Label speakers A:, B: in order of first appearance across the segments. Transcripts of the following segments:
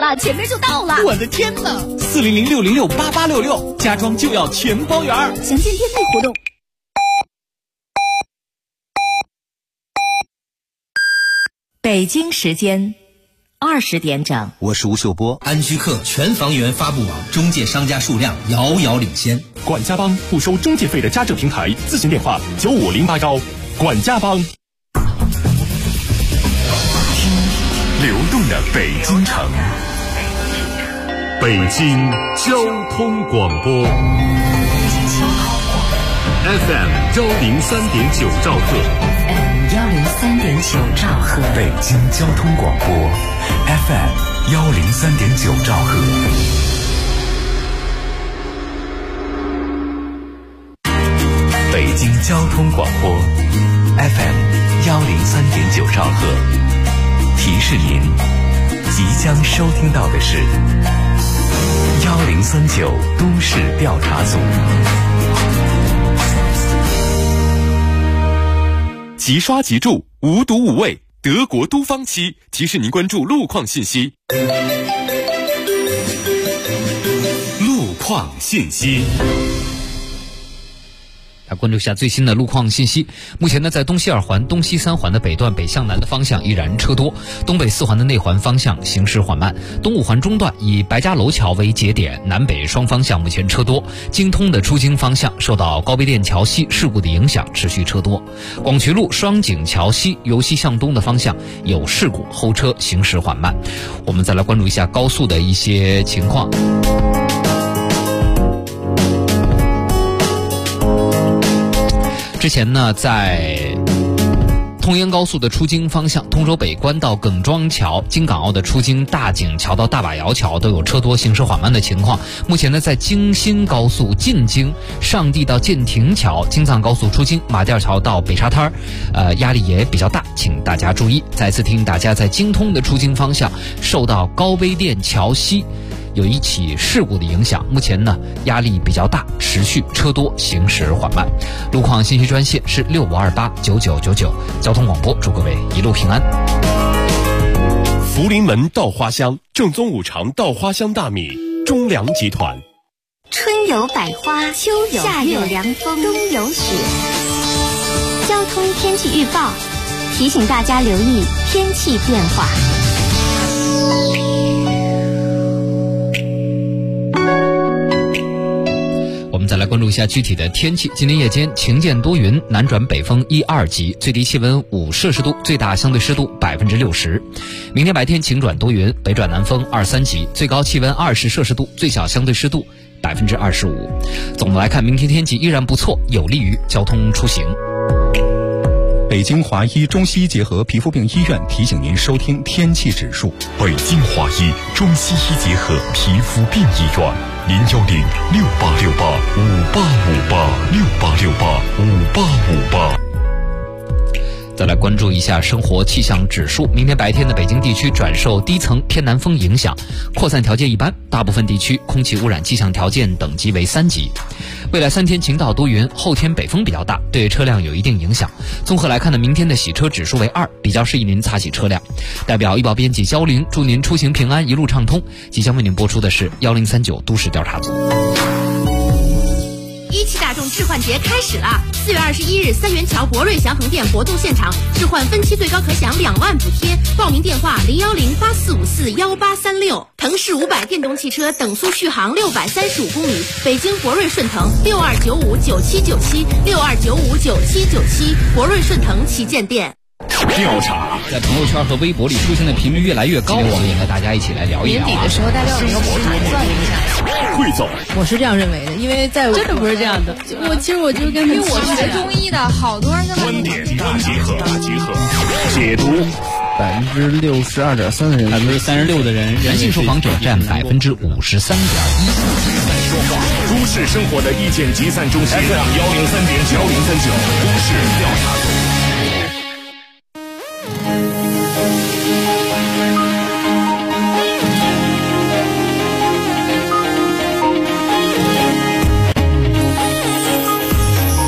A: 了，前面就到了。
B: 我的天哪！400-606-8866，家装就要全包圆。
A: 详见店内活动。
C: 北京时间20点整，
D: 我是吴秀波。安居客全房源发布网，中介商家数量遥遥领先。
E: 管家帮不收中介费的家政平台，咨询电话95081。管家帮。流动的北京城，北京交通广播 FM 103.9兆赫
C: 103.9兆赫，
E: 北京交通广播 FM 103.9兆赫。北京交通广播 FM 103.9兆赫。提示您，即将收听到的是1039都市调查组。即刷即住，无毒无味，德国都方漆提示您关注路况信息。路况信息。
F: 来关注一下最新的路况信息。目前呢，在东西二环、东西三环的北段北向南的方向依然车多，东北四环的内环方向行驶缓慢。东五环中段以白家楼桥为节点，南北双方向目前车多。京通的出京方向受到高碑店桥西事故的影响，持续车多。广渠路双井桥西由西向东的方向有事故，后车行驶缓慢。我们再来关注一下高速的一些情况。之前呢，在通燕高速的出京方向，通州北关到耿庄桥、京港澳的出京大井桥到大把窑桥都有车多行驶缓慢的情况。目前呢，在京新高速进京上地到建亭桥、京藏高速出京马甸桥到北沙滩压力也比较大，请大家注意。再次提醒大家，在京通的出京方向受到高碑店桥西有一起事故的影响，目前呢压力比较大，持续车多，行驶缓慢。路况信息专线是65289999，交通广播，祝各位一路平安。
E: 福临门稻花香，正宗五常稻花香大米，中粮集团。
A: 春有百花，秋有夏有凉风，冬有雪。交通天气预报提醒大家留意天气变化。
F: 我们再来关注一下具体的天气。今天夜间晴间多云，南转北风1、2级，最低气温5摄氏度，最大相对湿度60%。明天白天晴转多云，北转南风2、3级，最高气温20摄氏度，最小相对湿度25%。总的来看，明天天气依然不错，有利于交通出行。
G: 北京华医中西医结合皮肤病医院提醒您收听天气指数。
E: 北京华医中西医结合皮肤病医院，010-6868-5858，6868-5858。
F: 再来关注一下生活气象指数。明天白天的北京地区转受低层偏南风影响，扩散条件一般，大部分地区空气污染气象条件等级为3级。未来3天晴到多云，后天北风比较大，对车辆有一定影响。综合来看呢，明天的洗车指数为2，比较适宜您擦洗车辆。代表医保编辑焦玲，祝您出行平安，一路畅通。即将为您播出的是1039都市调查组。
H: 17大众置换节开始了！4月21日，三元桥博瑞祥恒店活动现场，置换分期最高可享2万补贴。报名电话010-8454-1836。腾势500电动汽车等速续航635公里，北京博瑞顺腾62959797，62959797，博瑞顺腾旗舰店。
E: 调查
F: 在朋友圈和微博里出现的频率越来越高，我们也和大家一起来聊一聊。
I: 年底的时候，大家有一个盘算一下。
E: 汇总，
I: 我是这样认为的，因为在真的不是这样的。我就跟因为我是学中医的，好多人跟
E: 观点大结合，解读。
J: 62.3%的人
F: ，36%的人，男性受访者占53.1%。
E: 都市生活的意见集散中心 FM 103.9都市调查组。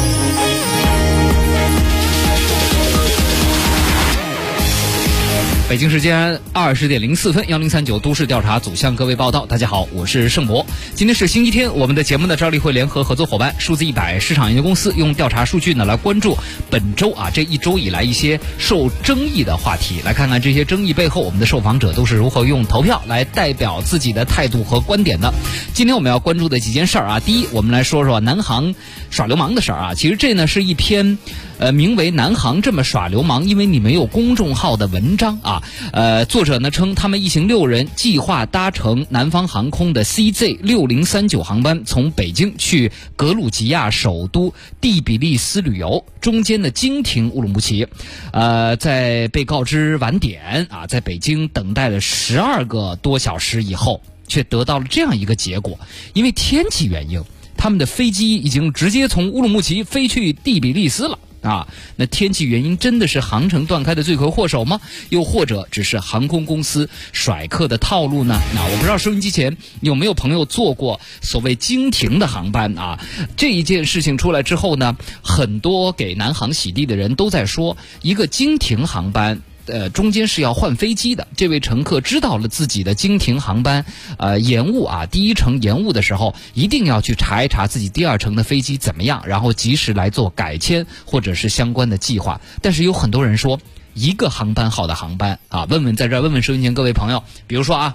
F: 北京时间20点04分，1039都市调查组向各位报道。大家好，我是盛博。今天是星期天，我们的节目的招例会联合合作伙伴数字100市场研究公司用调查数据呢来关注本周这一周以来一些受争议的话题，来看看这些争议背后我们的受访者都是如何用投票来代表自己的态度和观点的。今天我们要关注的几件事儿第一，我们来说说南航耍流氓的事儿其实这呢是一篇名为南航这么耍流氓因为你没有公众号的文章作者呢称他们一行6人计划搭乘南方航空的 CZ6039 航班从北京去格鲁吉亚首都第比利斯旅游，中间呢经停乌鲁木齐，在被告知晚点在北京等待了12个多小时以后，却得到了这样一个结果，因为天气原因，他们的飞机已经直接从乌鲁木齐飞去第比利斯了那天气原因真的是航程断开的罪魁祸首吗？又或者只是航空公司甩客的套路呢？我不知道收音机前有没有朋友坐过所谓经停的航班这一件事情出来之后呢，很多给南航洗地的人都在说，一个经停航班中间是要换飞机的。这位乘客知道了自己的经停航班延误第一程延误的时候，一定要去查一查自己第二程的飞机怎么样，然后及时来做改签或者是相关的计划。但是有很多人说，一个航班好的航班在这问问收音前各位朋友，比如说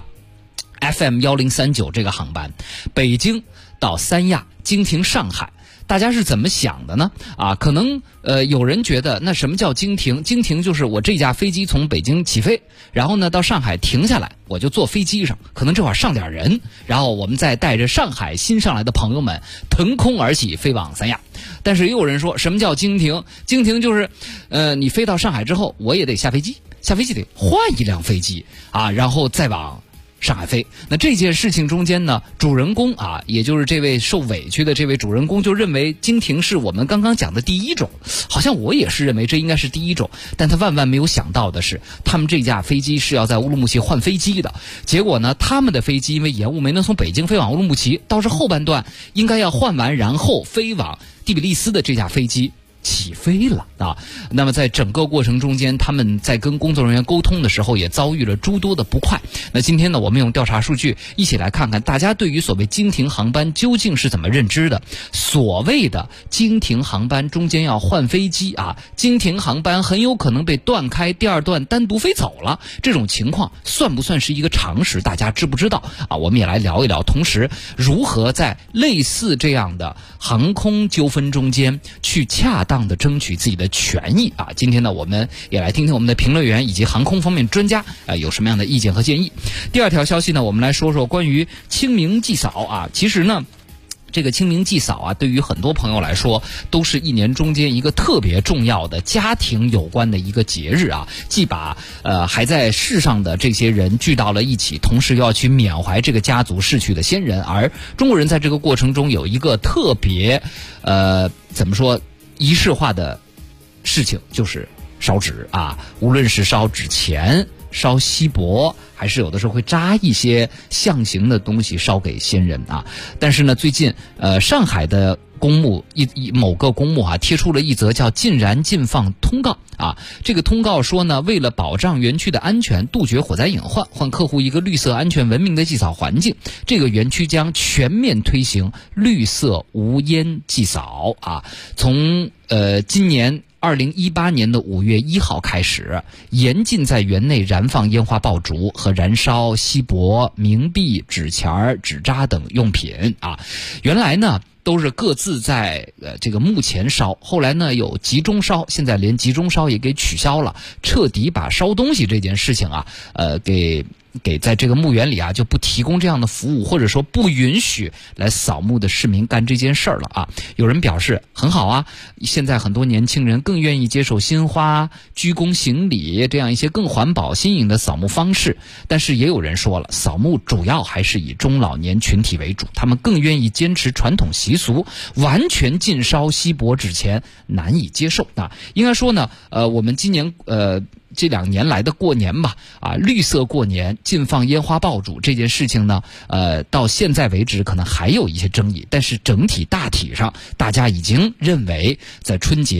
F: FM 1039这个航班，北京到三亚经停上海，大家是怎么想的呢？可能有人觉得那什么叫经停？经停就是我这架飞机从北京起飞，然后呢到上海停下来，我就坐飞机上，可能这会儿上点人，然后我们再带着上海新上来的朋友们腾空而起飞往三亚。但是也有人说，什么叫经停？经停就是你飞到上海之后，我也得下飞机得换一辆飞机然后再往上海飞。那这件事情中间呢，主人公也就是这位受委屈的这位主人公就认为经停是我们刚刚讲的第一种，好像我也是认为这应该是第一种，但他万万没有想到的是，他们这架飞机是要在乌鲁木齐换飞机的。结果呢，他们的飞机因为延误没能从北京飞往乌鲁木齐，倒是后半段应该要换完然后飞往第比利斯的这架飞机起飞了那么在整个过程中间，他们在跟工作人员沟通的时候也遭遇了诸多的不快。那今天呢，我们用调查数据一起来看看大家对于所谓经停航班究竟是怎么认知的。所谓的经停航班中间要换飞机经停航班很有可能被断开，第二段单独飞走了，这种情况算不算是一个常识？大家知不知道我们也来聊一聊，同时如何在类似这样的航空纠纷中间去恰当的争取自己的权益今天呢，我们也来听听我们的评论员以及航空方面专家有什么样的意见和建议。第二条消息呢，我们来说说关于清明祭扫其实呢，这个清明祭扫对于很多朋友来说都是一年中间一个特别重要的家庭有关的一个节日既把还在世上的这些人聚到了一起，同时又要去缅怀这个家族逝去的先人。而中国人在这个过程中有一个特别怎么说仪式化的事情，就是烧纸无论是烧纸钱、烧锡箔，还是有的时候会扎一些象形的东西烧给先人但是呢，最近上海的公墓某个公墓贴出了一则叫禁燃禁放通告这个通告说呢，为了保障园区的安全，杜绝火灾隐患，换客户一个绿色安全文明的祭扫环境，这个园区将全面推行绿色无烟祭扫从今年2018年的5月1号开始，严禁在园内燃放烟花爆竹和燃烧锡箔、冥币、纸钱、纸扎等用品原来呢都是各自在这个墓前烧，后来呢有集中烧，现在连集中烧也给取消了，彻底把烧东西这件事情给在这个墓园里就不提供这样的服务，或者说不允许来扫墓的市民干这件事儿了有人表示很好现在很多年轻人更愿意接受鲜花、鞠躬行礼这样一些更环保新颖的扫墓方式，但是也有人说了，扫墓主要还是以中老年群体为主，他们更愿意坚持传统习俗，完全禁烧锡箔纸钱难以接受应该说呢我们今年这2年来的过年吧绿色过年、禁放烟花爆竹这件事情呢到现在为止可能还有一些争议，但是整体大体上大家已经认为在春节不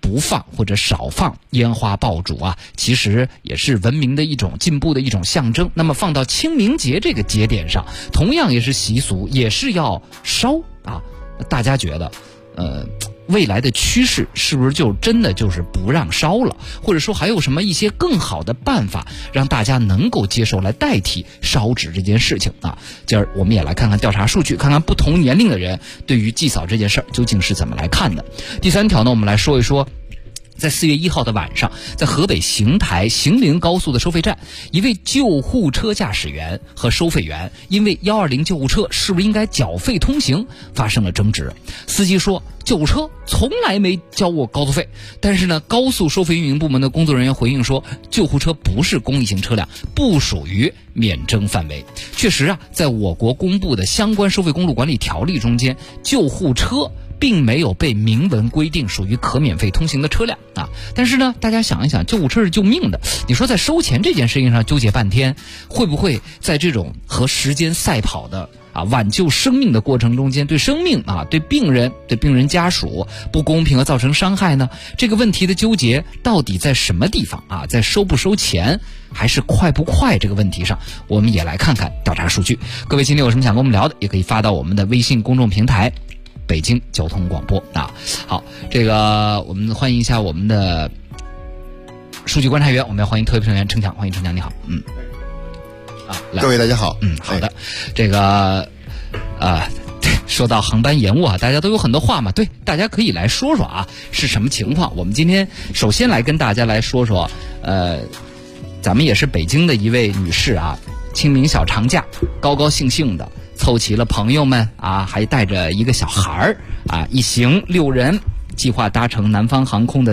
F: 不放或者少放烟花爆竹啊，其实也是文明的一种进步的一种象征。那么放到清明节这个节点上，同样也是习俗，也是要烧啊。大家觉得未来的趋势是不是就真的就是不让烧了，或者说还有什么一些更好的办法让大家能够接受来代替烧纸这件事情啊？今儿我们也来看看调查数据，看看不同年龄的人对于祭扫这件事儿究竟是怎么来看的。第3条呢，我们来说一说在4月1号的晚上，在河北邢台邢陵高速的收费站，一位救护车驾驶员和收费员因为120救护车是不是应该缴费通行发生了争执。司机说救护车从来没交过高速费，但是呢，高速收费运营部门的工作人员回应说，救护车不是公益性车辆，不属于免征范围。确实啊，在我国公布的相关收费公路管理条例中间，救护车并没有被明文规定属于可免费通行的车辆啊。但是呢，大家想一想，救护车是救命的，你说在收钱这件事情上纠结半天，会不会在这种和时间赛跑的挽救生命的过程中间，对生命对病人家属不公平和造成伤害呢？这个问题的纠结到底在什么地方啊？在收不收钱还是快不快这个问题上，我们也来看看调查数据。各位今天有什么想跟我们聊的，也可以发到我们的微信公众平台北京交通广播啊。好，这个我们欢迎一下我们的数据观察员，我们要欢迎特约成员程强，欢迎程强，你好。
J: 各位大家好。
F: 好的，这个说到航班延误啊，大家都有很多话嘛，对，大家可以来说说啊，是什么情况？我们今天首先来跟大家来说说，咱们也是北京的一位女士啊，清明小长假高高兴兴的凑齐了朋友们啊，还带着一个小孩儿啊，一行6人，计划搭乘南方航空的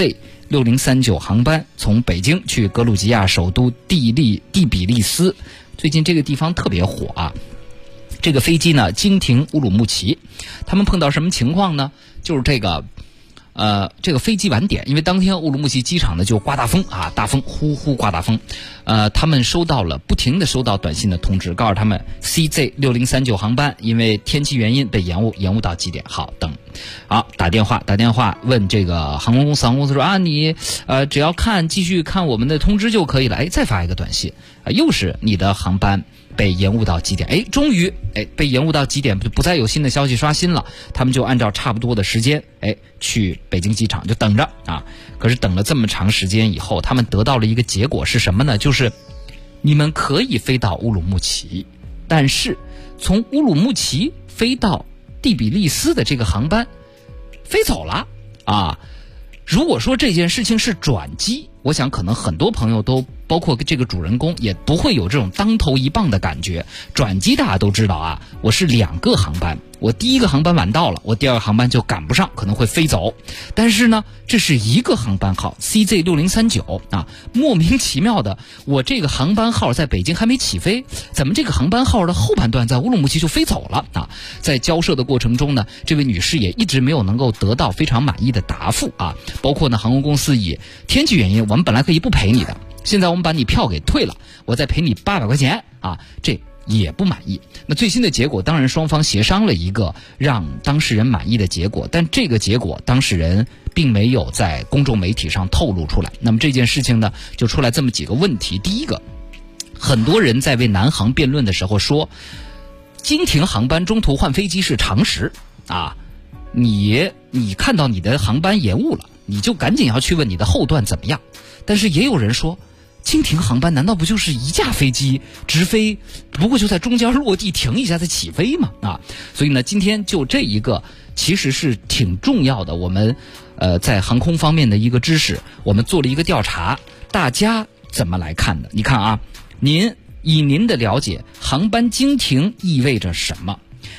F: CZ6039 航班，从北京去格鲁吉亚首都第比利斯。最近这个地方特别火啊。这个飞机呢经停乌鲁木齐，他们碰到什么情况呢？就是这个飞机晚点，因为当天乌鲁木齐机场呢就刮大风啊，大风呼呼刮大风，他们不停的收到短信的通知，告诉他们 CZ6039 航班因为天气原因被延误到几点。好，等，好，打电话问这个航空公司说啊，你只要继续看我们的通知就可以了。再发一个短信又是你的航班被延误到几点？终于被延误到几点，不再有新的消息刷新了，他们就按照差不多的时间去北京机场就等着啊。可是等了这么长时间以后，他们得到了一个结果是什么呢？就是你们可以飞到乌鲁木齐，但是从乌鲁木齐飞到第比利斯的这个航班飞走了啊。如果说这件事情是转机，我想可能很多朋友都包括这个主人公也不会有这种当头一棒的感觉。转机大家都知道啊，我是2个航班，我第一个航班晚到了，我第2个航班就赶不上，可能会飞走。但是呢，这是一个航班号 CZ6039 啊，莫名其妙的，我这个航班号在北京还没起飞，怎么这个航班号的后半段在乌鲁木齐就飞走了啊？在交涉的过程中呢，这位女士也一直没有能够得到非常满意的答复啊，包括呢航空公司以天气原因，我们本来可以不赔你的，现在我们把你票给退了，我再赔你800块钱啊，这也不满意。那最新的结果，当然双方协商了一个让当事人满意的结果，但这个结果当事人并没有在公众媒体上透露出来。那么这件事情呢，就出来这么几个问题。第一个，很多人在为南航辩论的时候说，经停航班中途换飞机是常识啊，你看到你的航班延误了，你就赶紧要去问你的后段怎么样。但是也有人说，经停航班难道不就是一架飞机直飞，不过就在中间落地停一下再起飞吗？啊，所以呢，今天就这一个其实是挺重要的，我们在航空方面的一个知识，我们做了一个调查，大家怎么来看的？你看啊，以您的了解，航班经停意味着什么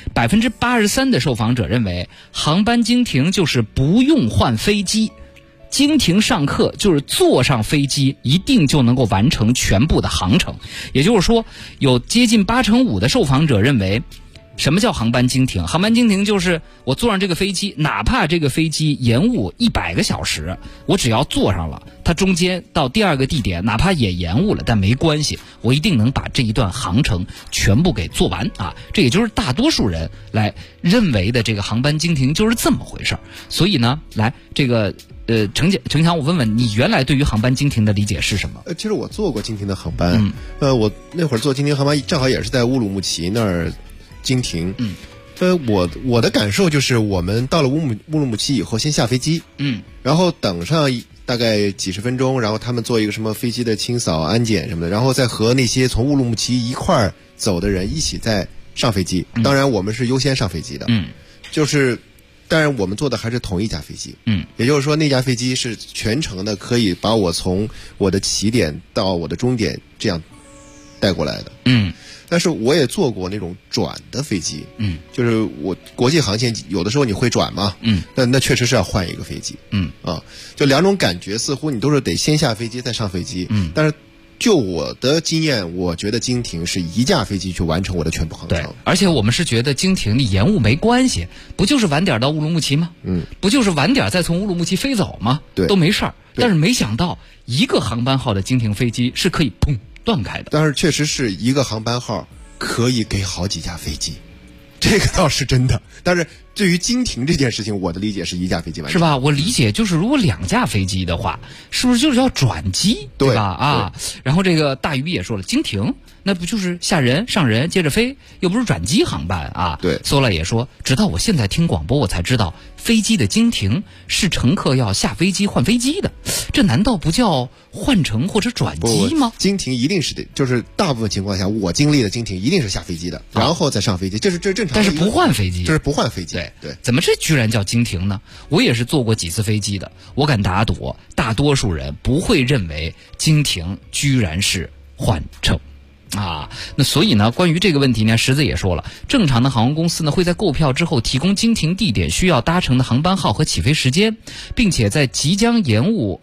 F: ？83%的受访者认为，航班经停就是不用换飞机。经停上客就是坐上飞机一定就能够完成全部的航程，也就是说，有接近85%的受访者认为， 什么叫航班经停？航班经停就是我坐上这个飞机，哪怕这个飞机延误100个小时，我只要坐上了，它中间到第二个地点哪怕也延误了，但没关系，我一定能把这一段航程全部给做完啊！这也就是大多数人来认为的这个航班经停就是这么回事儿。所以呢，来这个程强，我问问你，原来对于航班经停的理解是什么？
J: 其实我坐过经停的航班，我那会儿坐经停航班正好也是在乌鲁木齐那儿经停。我的感受就是，我们到了乌鲁木齐以后，先下飞机，然后等上大概几十分钟，然后他们做一个什么飞机的清扫、安检什么的，然后再和那些从乌鲁木齐一块儿走的人一起再上飞机。当然，我们是优先上飞机的，就是当然我们坐的还是同一架飞机，也就是说那架飞机是全程的可以把我从我的起点到我的终点这样带过来的，但是我也坐过那种转的飞机，就是我国际航线有的时候你会转嘛，那确实是要换一个飞机，就两种感觉似乎你都是得先下飞机再上飞机，但是就我的经验，我觉得经停是一架飞机去完成我的全部航程。
F: 对，而且我们是觉得经停你延误没关系，不就是晚点到乌鲁木齐吗？不就是晚点再从乌鲁木齐飞走吗？
J: 对，
F: 都没事儿。但是没想到一个航班号的经停飞机是可以砰断开的。
J: 但是确实是一个航班号可以给好几架飞机，这个倒是真的。但是对于经停这件事情，我的理解是一架飞机完成，
F: 是吧？我理解就是如果2架飞机的话，是不是就是要转机，对吧？啊，然后这个大鱼也说了，经停那不就是下人上人接着飞，又不是转机航班啊？
J: 对。
F: 索拉也说，直到我现在听广播，我才知道飞机的经停是乘客要下飞机换飞机的，这难道不叫换乘或者转机吗？
J: 经停一定是的，就是大部分情况下我经历的经停一定是下飞机的，然后再上飞机，这是正常的。
F: 但是不换飞机，
J: 这是不换飞机。
F: 对，怎么这居然叫经停呢？我也是坐过几次飞机的，我敢打赌，大多数人不会认为经停居然是换乘。那所以呢，关于这个问题呢，石子也说了，正常的航空公司呢会在购票之后提供经停地点需要搭乘的航班号和起飞时间，并且在即将延误，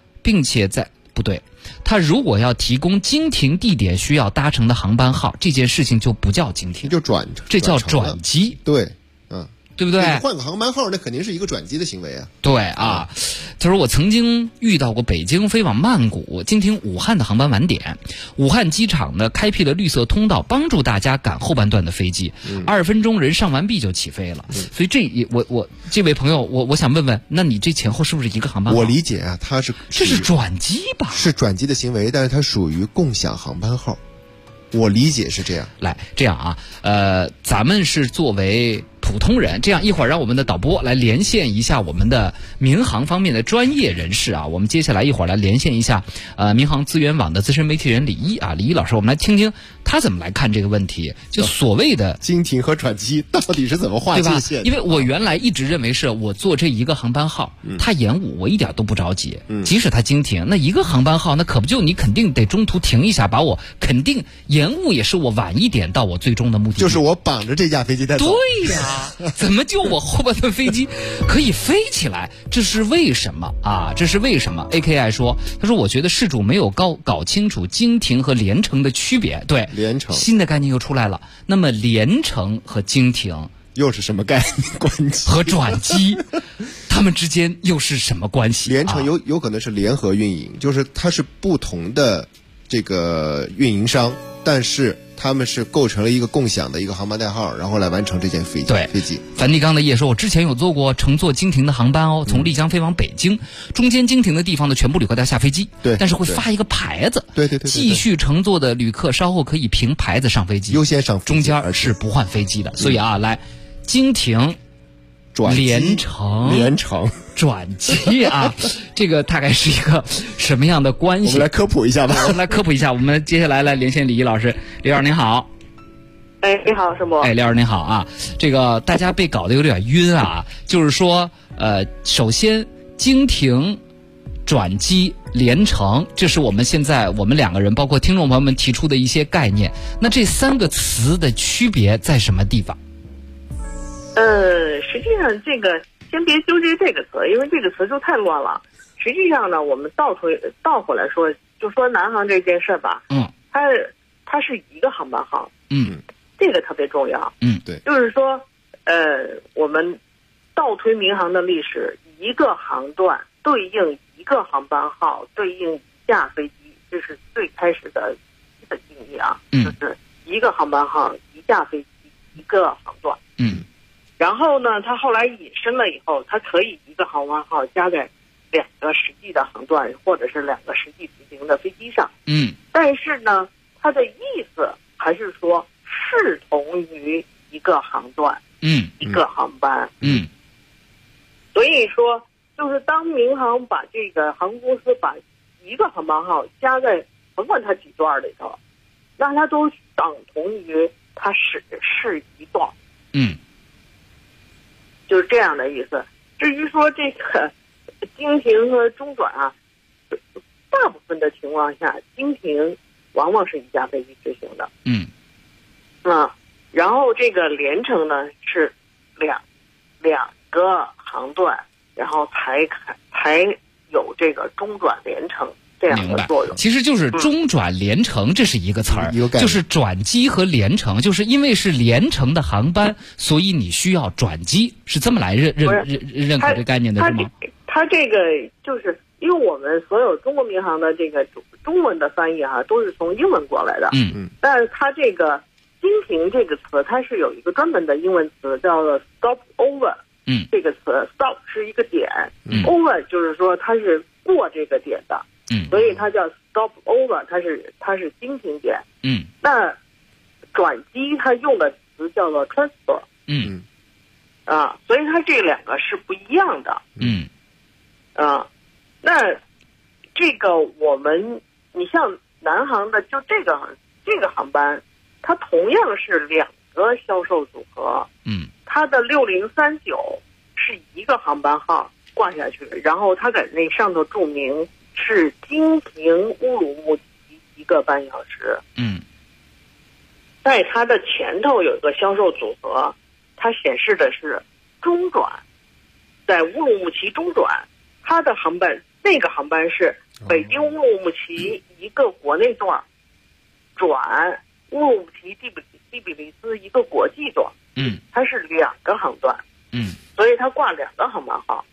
F: 他如果要提供经停地点需要搭乘的航班号，这件事情就不叫经停，
J: 就转，
F: 这叫转机。
J: 对，
F: 对不对？
J: 你换个航班号，那肯定是一个转机的行为啊。
F: 对啊，他说我曾经遇到过北京飞往曼谷、经停武汉的航班晚点，武汉机场呢开辟了绿色通道，帮助大家赶后半段的飞机，20分钟人上完毕就起飞了。所以我这位朋友，我想问问，那你这前后是不是一个航班号？
J: 我理解啊，这
F: 是转机吧？
J: 是转机的行为，但是它属于共享航班号。我理解是这样。
F: 来，这样啊，咱们是作为普通人，这样一会儿让我们的导播来连线一下我们的民航方面的专业人士啊。我们接下来一会儿来连线一下民航资源网的资深媒体人李一啊，李一老师，我们来听听他怎么来看这个问题，就所谓的
J: 经停和转机到底是怎么划界限的？
F: 因为我原来一直认为是我坐这一个航班号，它延误我一点都不着急，即使它经停，那一个航班号那可不就你肯定得中途停一下，把我肯定延误也是我晚一点到我最终的目的地，
J: 就是我绑着这架飞机在走。
F: 对呀，怎么就我后半段飞机可以飞起来？这是为什么啊？这是为什么 ？AKI 说，他说我觉得事主没有搞清楚经停和联程的区别。对，
J: 联程
F: 新的概念又出来了。那么联程和经停
J: 又是什么概念关系？
F: 和转机，他们之间又是什么关系？
J: 联程有可能是联合运营，就是它是不同的这个运营商，但是他们是构成了一个共享的一个航班代号，然后来完成这件飞机。
F: 梵蒂冈的也说，我之前有坐过乘坐经停的航班哦，从丽江飞往北京，中间经停的地方的全部旅客都要下飞机，
J: 对，
F: 但是会发一个牌子，
J: 对，
F: 继续乘坐的旅客稍后可以凭牌子上飞机，
J: 优先上飞机，
F: 中间是不换飞机的。所以来经停、联程、转机啊，这个大概是一个什么样的关系？
J: 我们来科普一下吧。
F: 我们来科普一下。我们接下来连线李一老师，李老师您好。
K: 你好，师伯。
F: 李老师您好啊，这个大家被搞得有点晕啊，就是说首先经停、转机、联程，这是我们现在我们两个人包括听众朋友们提出的一些概念。那这3个词的区别在什么地方？
K: 实际上这个先别纠结这个词，因为这个词就太乱了。实际上呢，我们倒回来说，就说南航这件事吧，它是一个航班号， 这个特别重要。
J: 对，
K: 就是说，我们倒推民航的历史，一个航段对应一个航班号，对应一架飞机，这是最开始的基本定义啊，就是一个航班号，一架飞机，一个航段。然后呢，它后来引申了以后，它可以一个航班号加在2个实际的航段或者是2个实际执行的飞机上。但是呢，它的意思还是说视同于一个航段，一个航班。所以说，就是当民航把这个航空公司把一个航班号加在甭管它几段里头，那它都等同于它是一段。就是这样的意思。至于说这个经停和中转啊，大部分的情况下，经停往往是一架飞机执行的。然后这个联程呢是两个航段，然后才有这个中转联程这样的作用。
F: 其实就是中转联程，这是一个词儿，就是转机和联程，就是因为是联程的航班，所以你需要转机，是这么来认可这概念的，是吗？
K: 它这个就是因为我们所有中国民航的这个中文的翻译都是从英文过来的。但是它这个经停这个词，它是有一个专门的英文词叫做 stop over。这个词 stop 是一个点，over 就是说它是过这个点的。所以它叫 stop over， 它是经停点。那转机它用的词叫做 transfer。所以它这两个是不一样的。那这个你像南航的就这个航班，它同样是2个销售组合。它的6039是一个航班号挂下去，然后它在那上头注明是经停乌鲁木齐1个半小时。在它的前头有一个销售组合，它显示的是中转，在乌鲁木齐中转。它的航班那个航班是北京乌鲁木齐一个国内段，转乌鲁木齐第比利斯一个国际段。它是2个航段。所以它挂2个航班号。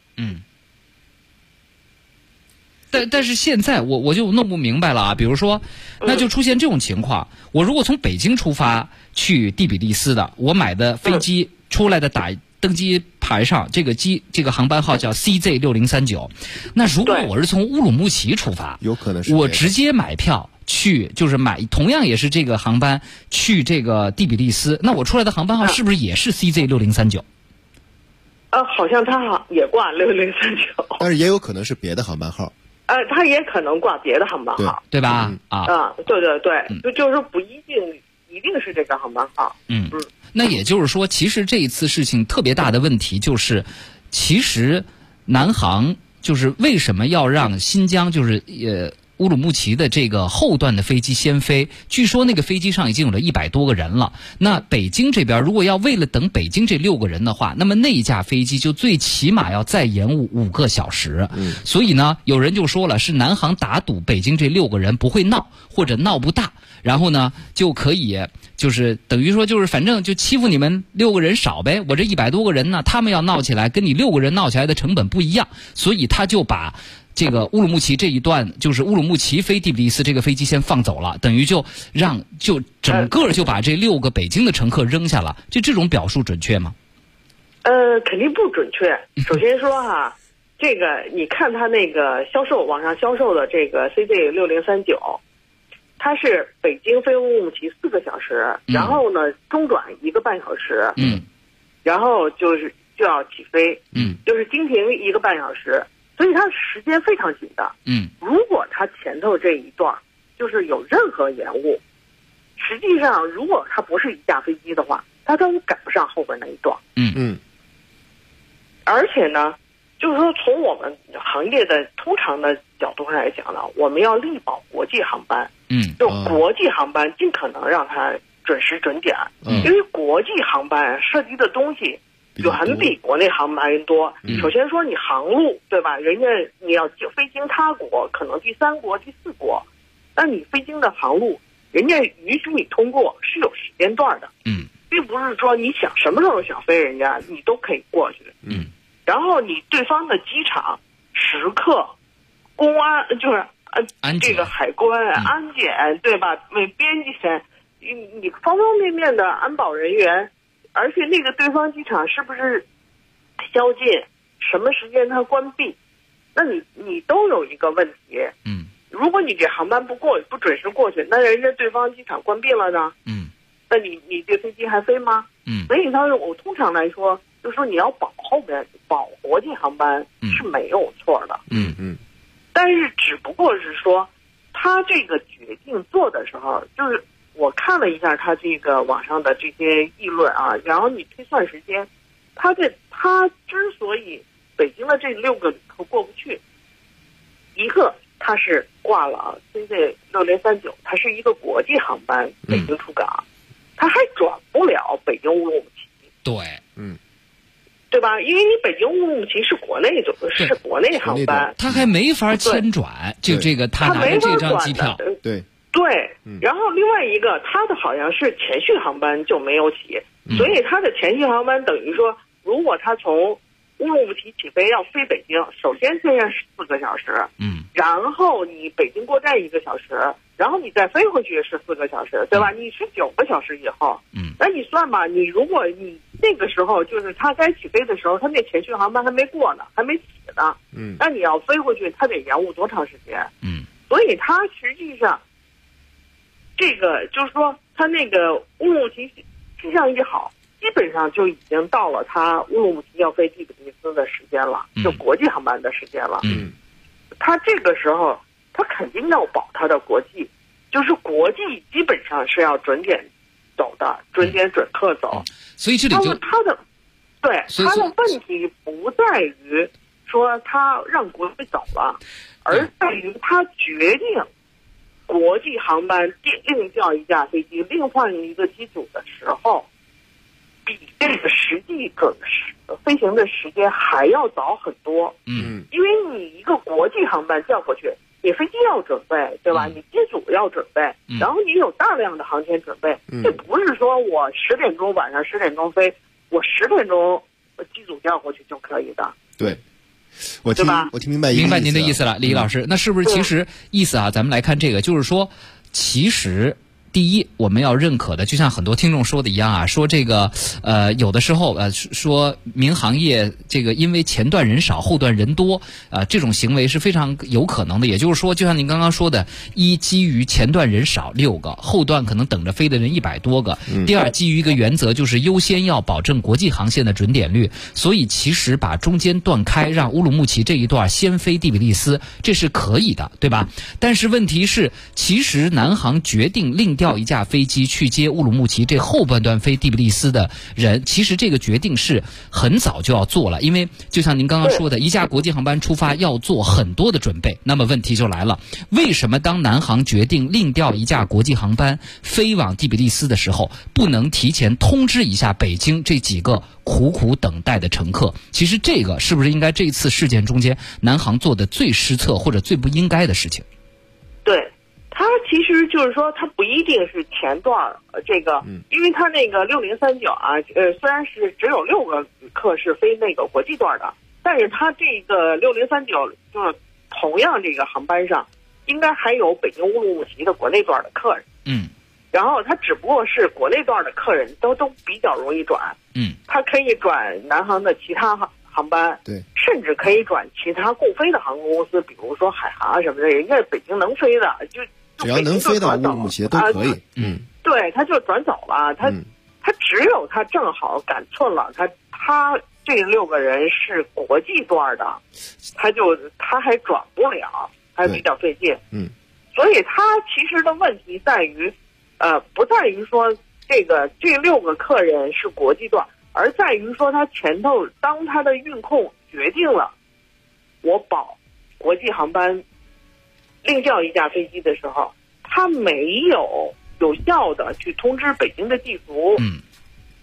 F: 但是现在我就弄不明白了啊！比如说，那就出现这种情况：我如果从北京出发去第比利斯的，我买的飞机出来的登机牌上这个航班号叫 CZ6039。那如果我是从乌鲁木齐出发，
J: 有可能是
F: 我直接买票去，就是买同样也是这个航班去这个第比利斯，那我出来的航班号是不是也是 CZ6039？
K: 好像它也挂6039，
J: 但是也有可能是别的航班号。
K: 它也可能挂别的航班号，
F: 对吧？
K: 对，就是不一定是这个航班号。
F: 那也就是说，其实这一次事情特别大的问题就是，其实南航就是为什么要让新疆就是乌鲁木齐的这个后段的飞机先飞，据说那个飞机上已经有了100多个人了。那北京这边如果要为了等北京这6个人的话，那么那一架飞机就最起码要再延误5个小时。所以呢，有人就说了，是南航打赌北京这6个人不会闹，或者闹不大，然后呢就可以就是等于说就是反正就欺负你们6个人少呗。我这100多个人呢，他们要闹起来跟你6个人闹起来的成本不一样，所以他就把这个乌鲁木齐这一段，就是乌鲁木齐飞第比利斯这个飞机先放走了，等于就整个就把这6个北京的乘客扔下了。这种表述准确吗？
K: 肯定不准确。首先说这个你看它那个网上销售的这个 CZ6039，它是北京飞乌鲁木齐4个小时，然后呢中转1个半小时，然后就要起飞，就是经停1个半小时。所以它时间非常紧的。如果它前头这一段就是有任何延误，实际上如果它不是一架飞机的话，它都赶不上后边那一段。而且呢，就是说从我们行业的通常的角度上来讲呢，我们要力保国际航班。就国际航班尽可能让它准时准点。因为国际航班涉及的东西远比国内航班多。首先说你航路，对吧？人家你要飞经他国，可能第3国、第4国，那你飞经的航路人家允许你通过是有时间段的，并不是说你想什么时候想飞人家你都可以过去，然后你对方的机场时刻公安就是这个海关、安检，对吧？边检，你方方面面的安保人员，而且那个对方机场是不是宵禁，什么时间它关闭，那你都有一个问题。如果你这航班不准时过去，那人家对方机场关闭了呢？那你这飞机还飞吗？所以我通常来说，就是说你要保国际航班是没有错的。但是只不过是说，他这个决定做的时候，就是我看了一下他这个网上的这些议论啊，然后你推算时间，他之所以北京的这6个旅客过不去，一个他是挂了CZ6039，它是一个国际航班北京出港，他还转不了北京乌鲁木齐。
F: 对，
K: 对吧？因为你北京乌鲁木齐是国内航班，
F: 他还没法迁转，就这个他拿着这张机票，
K: 对，然后另外一个他的好像是前续航班就没有起，所以他的前续航班等于说，如果他从乌鲁木齐起飞要飞北京，首先飞上4个小时，然后你北京过站1个小时，然后你再飞回去是4个小时，对吧？你是9个小时以后，那你算吧，如果你那个时候就是他该起飞的时候，他那前续航班还没过呢，还没起呢，那你要飞回去，他得延误多长时间？所以他实际上这个就是说，他那个乌鲁木齐气象一好，基本上就已经到了他乌鲁木齐要飞第比利斯的时间了，就国际航班的时间了。他这个时候他肯定要保他的国际，就是国际基本上是要准点走的，准点准客走。
F: 所以这里就
K: 他的问题不在于说他让国际走了，而在于他决定国际航班另调一架飞机，另换一个机组的时候，比这个实际飞行的时间还要早很多。因为你一个国际航班叫过去，你飞机要准备，对吧？你机组要准备，然后你有大量的航天准备，这不是说我晚上10点钟飞，我10点钟机组调过去就可以的。
J: 对。我听明白
F: 您的意思了，李老师。那是不是其实意思啊？咱们来看这个，就是说，其实第一，我们要认可的，就像很多听众说的一样啊，说这个有的时候说民航业这个因为前段人少后段人多这种行为是非常有可能的。也就是说，就像您刚刚说的，一基于前段人少6个，后段可能等着飞的人100多个。第二，基于一个原则，就是优先要保证国际航线的准点率，所以其实把中间断开，让乌鲁木齐这一段先飞第比利斯，这是可以的，对吧？但是问题是，其实南航决定另调一架飞机去接乌鲁木齐这后半段飞第比利斯的人，其实这个决定是很早就要做了，因为就像您刚刚说的，一架国际航班出发要做很多的准备。那么问题就来了，为什么当南航决定另调一架国际航班飞往第比利斯的时候，不能提前通知一下北京这几个苦苦等待的乘客？其实这个是不是应该这次事件中间南航做的最失策或者最不应该的事情？
K: 对，它其实就是说，它不一定是前段这个，因为它那个6039啊，虽然是只有6个旅客是飞那个国际段的，但是它这个6039就是同样这个航班上，应该还有北京乌鲁木齐的国内段的客人。然后它只不过是国内段的客人都比较容易转，它可以转南航的其他航班，对，甚至可以转其他共飞的航空公司，比如说海航啊什么的，人家北京能飞的就
J: 只要能飞到乌鲁木齐都可以。
K: 对，他就转走了，他只有他正好赶寸了，他这6个人是国际段的，他还转不了，还比较费劲。所以他其实的问题在于，不在于说这6个客人是国际段，而在于说他前头当他的运控决定了我保国际航班另调一架飞机的时候，他没有效的去通知北京的地服。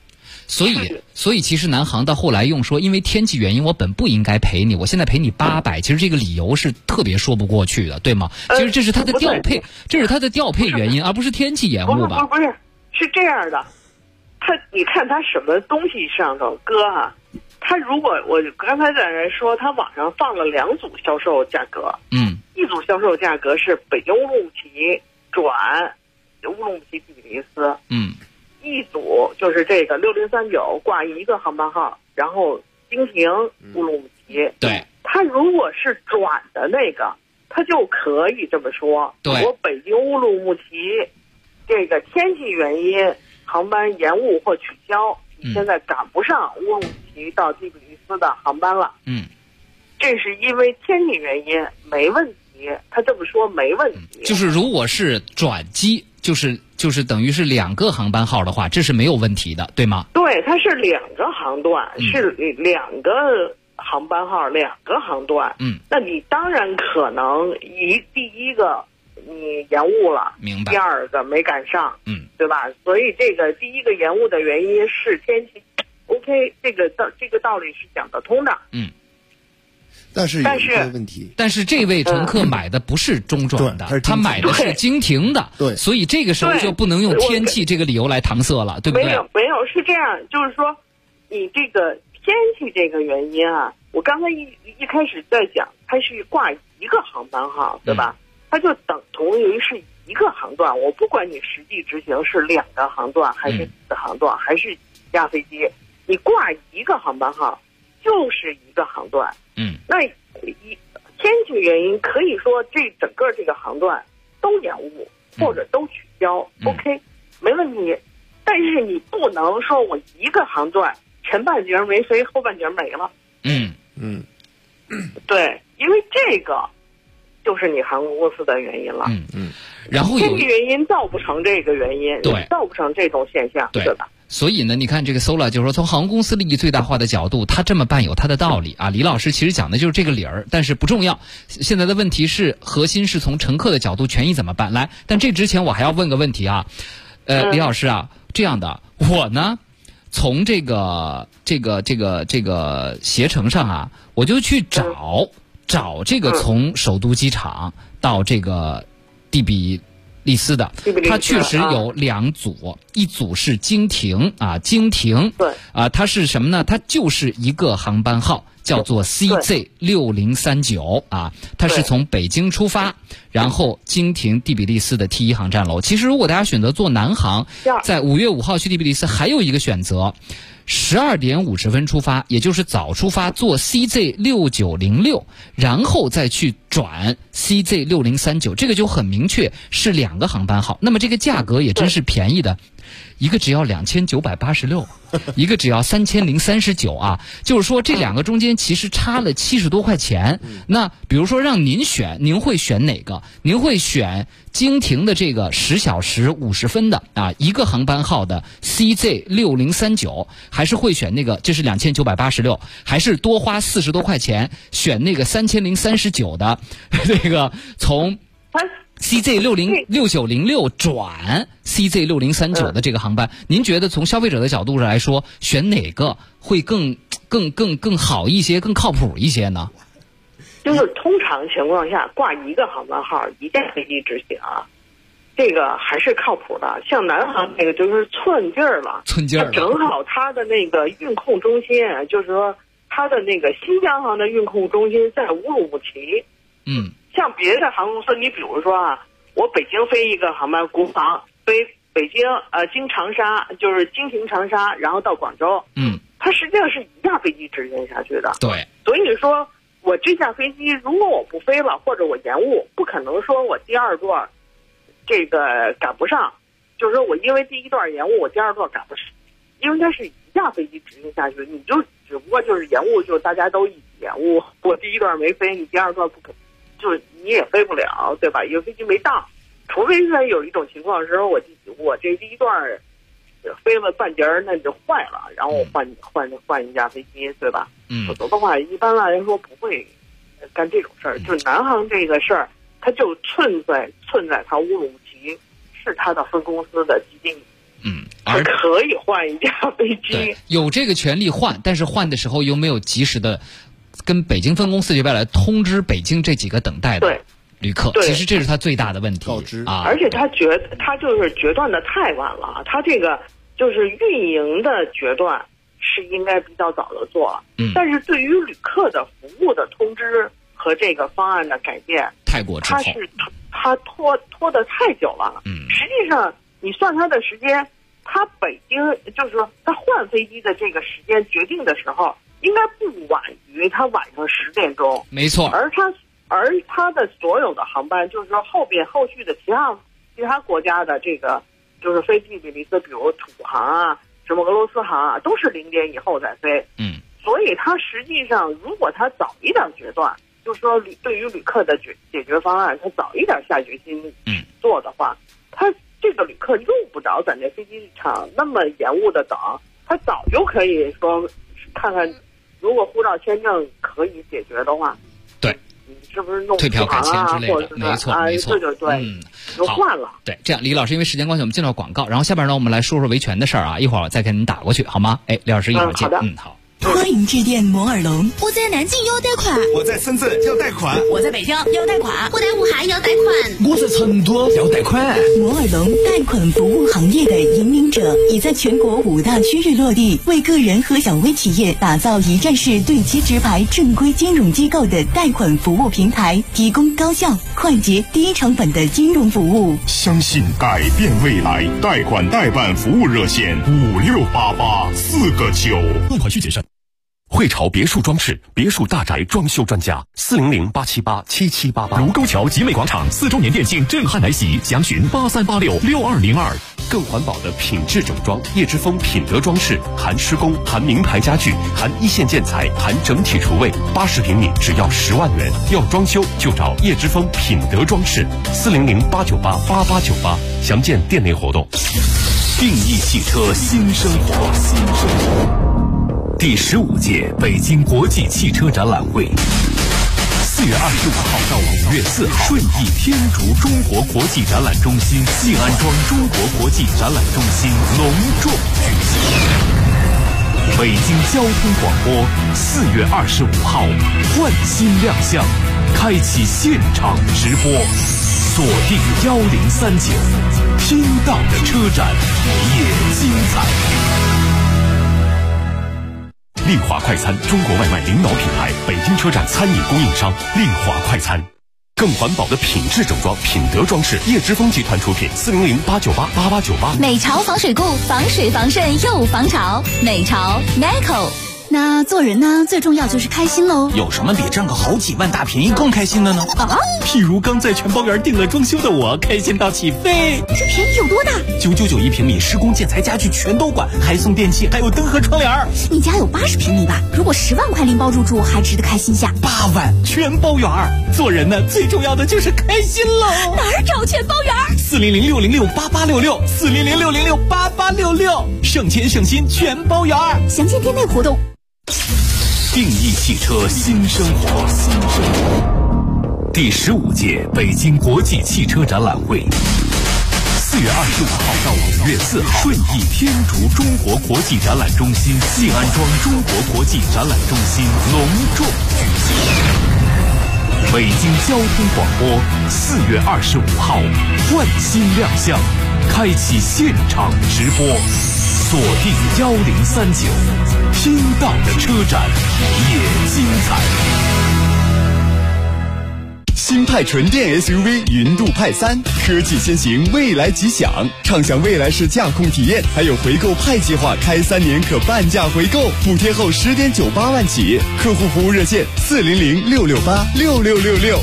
F: 所以其实南航到后来用说，因为天气原因，我本不应该赔你，我现在赔你800，其实这个理由是特别说不过去的，对吗？其实这是它的调配，这是它的调配原因，而不是天气延误吧？
K: 不是，是这样的，你看它什么东西上头搁啊？它如果我刚才在那说，它网上放了2组销售价格，一组销售价格是北京乌鲁木齐转乌鲁木齐第比利斯，一组就是这个6039挂一个航班号，然后经停乌鲁木齐。
F: 对，
K: 它如果是转的那个，它就可以这么说。
F: 对，
K: 我北京乌鲁木齐这个天气原因，航班延误或取消，你现在赶不上乌鲁木齐到第比利斯的航班了。这是因为天气原因，没问题。他这么说没问题。
F: 就是如果是转机，就是等于是2个航班号的话，这是没有问题的，对吗？
K: 对，它是2个航段，是2个航班号，2个航段。那你当然可能第一个你延误了，
F: 明白？
K: 第二个没赶上，对吧？所以这个第一个延误的原因是天气。OK， 这个道理是讲得通的。
J: 但是有一个问题，
F: 但是这位乘客买的不是中转的，他买的是经停的，
J: 对，
F: 所以这个时候就不能用天气这个理由来搪塞了，对不对？
K: 没有，是这样，就是说，你这个天气这个原因啊，我刚才一开始在讲，它是挂一个航班号，对吧？它就等同于是一个航段，我不管你实际执行是2个航段，还是4个航段，还是1架飞机，你挂一个航班号就是一个航段。那天气原因可以说整个这个航段都延误或者都取消，OK， 没问题。但是你不能说我一个航段前半截没飞，后半截没了。对，因为这个就是你航空公司的原因了。
F: 然后
K: 天气原因造不成这个原因，
F: 对，
K: 造不成这种现象，对吧？
F: 所以呢，你看这个 Sola 就是说，从航空公司利益最大化的角度，他这么办有他的道理啊。李老师其实讲的就是这个理儿，但是不重要。现在的问题是，核心是从乘客的角度，权益怎么办？来，但这之前我还要问个问题啊，李老师啊，这样的，我呢，从这个携程上啊，我就去找这个从首都机场到这个第比利斯的，它确实有2组，一组是经停，对它是什么呢？它就是一个航班号，叫做 CZ6039它是从北京出发，然后经停第比利斯的 T1 航站楼。其实如果大家选择坐南航，在5月5号去第比利斯，还有一个选择，12点50分出发，也就是早出发，坐 CZ6906，然后再去转 CZ6039，这个就很明确是2个航班号。那么这个价格也真是便宜的，一个只要2986，一个只要3039就是说这2个中间其实差了70多块钱。那比如说让您选，您会选哪个？您会选经停的这个10小时50分的一个航班号的 CZ6039，还是会选那个这是2986，还是多花40多块钱选那个3039的这个从CZ6906转 CZ6039的这个航班？您觉得从消费者的角度上来说，选哪个会更好一些，更靠谱一些呢？
K: 就是通常情况下挂一个航班号1架飞机执行这个还是靠谱的。像南航这个就是寸劲儿了，正好它的那个运控中心，就是说它的那个新疆航的运控中心在乌鲁木齐。像别的航空公司，你比如说我北京飞一个航班，国航飞北京经长沙，就是经停长沙，然后到广州。它实际上是1架飞机执行下去的。
F: 对，
K: 所以说我这架飞机如果我不飞了，或者我延误，不可能说我第2段这个赶不上，就是说我因为第1段延误，我第2段赶不上，因为它是1架飞机执行下去，你就只不过就是延误，就大家都一起延误，我第1段没飞，你第2段不可，就是你也飞不了，对吧？因为飞机没到，除非是有一种情况时候，我这第1段飞了半截儿，那就坏了，然后我换一架飞机，对吧？否则的话，一般来说不会干这种事儿。就是南航这个事儿，它就寸在它乌鲁木齐是它的分公司的基地， 他可以换一架飞机。
F: 对，有这个权利换，但是换的时候又没有及时的跟北京分公499来通知北京这几个等待的旅客。其实这是他最大的问题。
J: 告知
K: 而且他就是决断的太晚了，他这个就是运营的决断是应该比较早的做，但是对于旅客的服务的通知和这个方案的改变
F: 太过滞后，
K: 他拖得太久了。实际上你算他的时间，他北京就是说他换飞机的这个时间决定的时候，应该不晚于他晚上10点钟。没错。而他的所有的航班，就是说后续的其他国家的这个就是飞比比斯，比如土航啊，什么俄罗斯航啊，都是0点以后再飞。所以他实际上如果他早一点决断，就是说对于旅客的解决方案，他早一点下决心做的话，他这个旅客用不着在那飞机场那么延误的等，他早就可以说看看，如果护照签证可以解决的话，
F: 对，
K: 你是不是弄
F: 退票改签之类的？没错，
K: 对，就换了。
F: 对，这样李老师，因为时间关系，我们进到广告，然后下边呢，我们来说说维权的事儿啊，一会儿我再给您打过去，好吗？哎，李老师一会儿见。好。
L: 欢迎致电摩尔龙。
M: 我在南京要贷款，
N: 我在深圳要贷款，
M: 我在北京要贷款，我在武汉要贷款，
N: 我在成都要贷款。
L: 摩尔龙贷款服务行业的引领者，已在全国5大区域落地，为个人和小微企业打造一站式对接直排正规金融机构的贷款服务平台，提供高效、快捷、低成本的金融服务。
O: 相信改变未来，贷款代办服务热线5688 4个9，
P: 贷款需谨慎。汇潮别墅装饰，别墅大宅装修专家，400-878-7788。卢沟桥集美广场4周年店庆震撼来袭，详询83866202。
Q: 更环保的品质整装，叶之峰品德装饰，含施工，含名牌家具，含一线建材，含整体厨卫，80平米只要10万元。要装修就找叶之峰品德装饰，400-898-8898。详见店内活动。
P: 定义汽车新生活，第15届北京国际汽车展览会，4月25号到5月4号，顺义天竺中国国际展览中心、信安庄中国国际展览中心隆重举行。北京交通广播4月25号换新亮相，开启现场直播，锁定1039，听到的车展也精彩。丽华快餐，中国外卖领导品牌，北京车站餐饮供应商。丽华快餐，更环保的品质整装，品德装饰，叶之峰集团出品，400-898-8898。
A: 美潮防水固，防水防渗又防潮，美潮 Macco。那做人呢，最重要就是开心喽。
N: 有什么比挣个好几万大便宜更开心的呢？
B: 譬如刚在全包园订了装修的我，开心到起飞。
A: 这便宜有多大
N: ？9991平米，施工建材家具全都管，还送电器，还有灯和窗帘。
A: 你家有80平米吧？如果10万块拎包入住，还值得开心下。
B: 8万全包园。做人呢，最重要的就是开心喽。
A: 哪儿找全包园
B: ？400-606-8866，400-606-8866，省钱省心全包园。
A: 详见店内活动。
P: 定义汽车新生活，第15届北京国际汽车展览会，4月25号到5月4号，顺义天竺中国国际展览中心、信安庄中国国际展览中心隆重举行。北京交通广播4月25号换新亮相，开启现场直播，锁定1039，听到的车展也精彩。
R: 新派纯电 SUV 云度派3，科技先行，未来吉祥，畅享未来式驾控体验，还有回购派计划，开3年可半价回购，补贴后10.98万起，客户服务热线400-668-6666。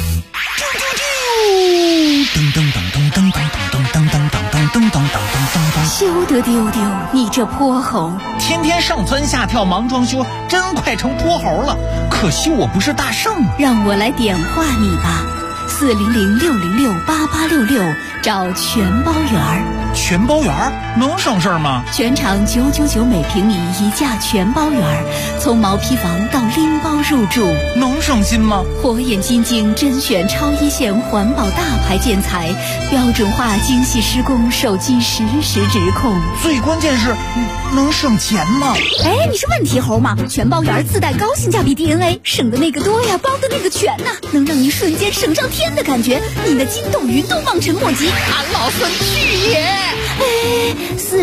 N: 噔噔噔噔噔噔噔噔噔噔噔噔噔噔噔。
A: 休得丢丢，你这泼猴！
N: 天天上蹿下跳忙装修，真快成泼猴了。可惜我不是大圣。
A: 让我来点化你吧，400-606-8866，找全包园。
N: 全包圆能省事儿吗？
L: 全场999每平米一价全包圆，从毛坯房到拎包入住，
N: 能省心吗？
L: 火眼金睛甄选超一线环保大牌建材，标准化精细施工，手机实时直控。
N: 最关键是能省钱吗？
I: 哎，你是问题猴吗？全包圆自带高性价比 DNA， 省的那个多呀，包的那个全呐，能让你瞬间省上天的感觉，你的筋斗云都望尘莫及。俺老孙去也！
L: 哎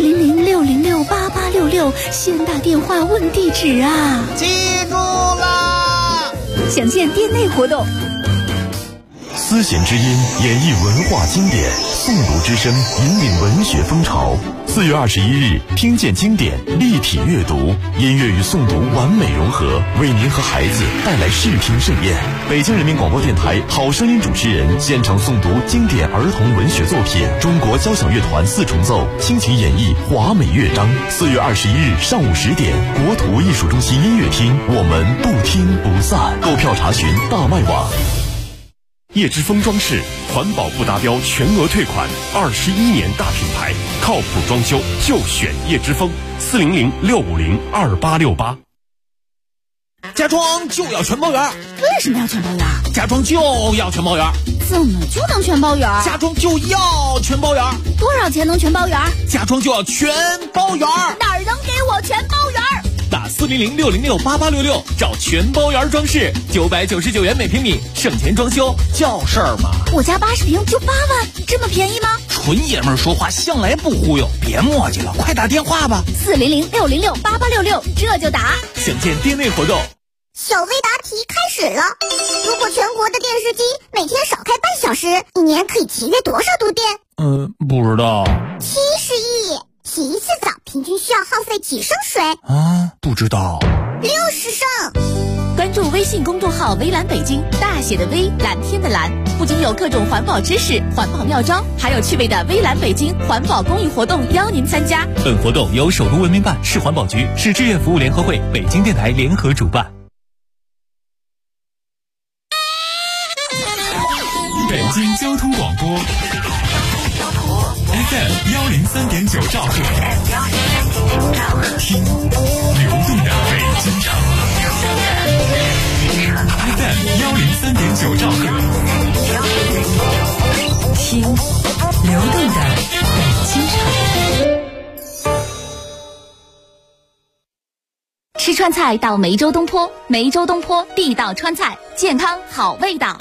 L: ，400-606-8866，先打电话问地址啊！
N: 记住啦！
I: 详见店内活动。
P: 丝弦之音演绎文化经典，诵读之声引领文学风潮。4月21日，听见经典，立体阅读，音乐与诵读完美融合，为您和孩子带来视听盛宴。北京人民广播电台好声音主持人现场诵读经典儿童文学作品，中国交响乐团4重奏倾情演绎华美乐章。4月21日上午10点，国土艺术中心音乐厅，我们不听不散。购票查询大麦网。叶之峰装饰环保不达标全额退款，21年大品牌，靠谱装修就选叶之峰，400-650-2868。
B: 家装就要全包圆。
I: 为什么要全包圆？
B: 家装就要全包圆。
I: 怎么就能全包圆？
B: 家装就要全包圆。
I: 多少钱能全包圆？
B: 家装就要全包圆。
I: 哪儿能给我全包圆？
B: 打400-606-8866，找全包圆装饰，999元每平米，省钱装修叫事儿嘛。
I: 我家80平就8万，这么便宜吗？
N: 纯爷们儿说话向来不忽悠，别磨叽了，快打电话吧。
I: 400-606-8866，这就打。
B: 详见店内活动。
S: 小微答题开始了。如果全国的电视机每天少开半小时，一年可以节约多少度电？
N: 不知道。
S: 70亿。洗一次澡平均需要耗费几升水？
N: 不知道。
S: 60升。
C: 关注微信公众号微蓝北京，大写的微，蓝天的蓝，不仅有各种环保知识、环保妙招，还有趣味的微蓝北京环保公益活动邀您参加。
B: 本活动由首都文明办、市环保局、市志愿服务联合会、北京电台联合主办。
P: 北京交通广播 FM 103.9兆赫，听流动的北京城。FM 103.9兆赫，
L: 听流动的北京城。
C: 吃川菜到梅州东坡，梅州东坡地道川菜，健康好味道。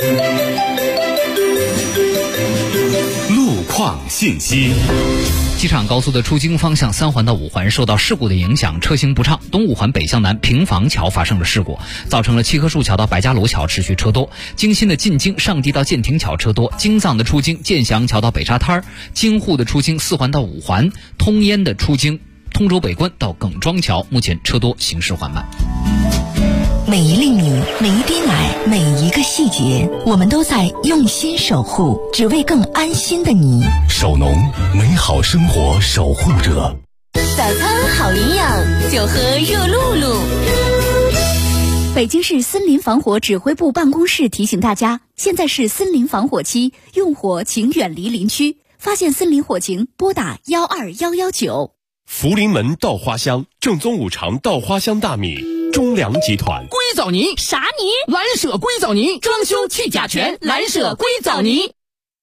P: 路况信息。
F: 机场高速的出京方向3环到5环受到事故的影响，车行不畅。东5环北向南平房桥发生了事故，造成了七棵树桥到白家楼桥持续车多。京新的进京上地到建亭桥车多，京藏的出京建祥桥到北沙滩，京沪的出京4环到5环，通烟的出京通州北关到耿庄桥，目前车多，行驶缓慢。
L: 每一粒米，每一滴奶，每一个细节，我们都在用心守护，只为更安心的你。
P: 首农，美好生活守护者。
C: 早餐好营养，就喝热露露。
I: 北京市森林防火指挥部办公室提醒大家，现在是森林防火期，用火请远离林区，发现森林火情拨打12119。
Q: 福临门稻花香，正宗五常稻花香大米，中粮集团。
T: 硅藻泥啥泥？蓝舍硅藻泥，装修去甲醛，蓝舍硅藻泥。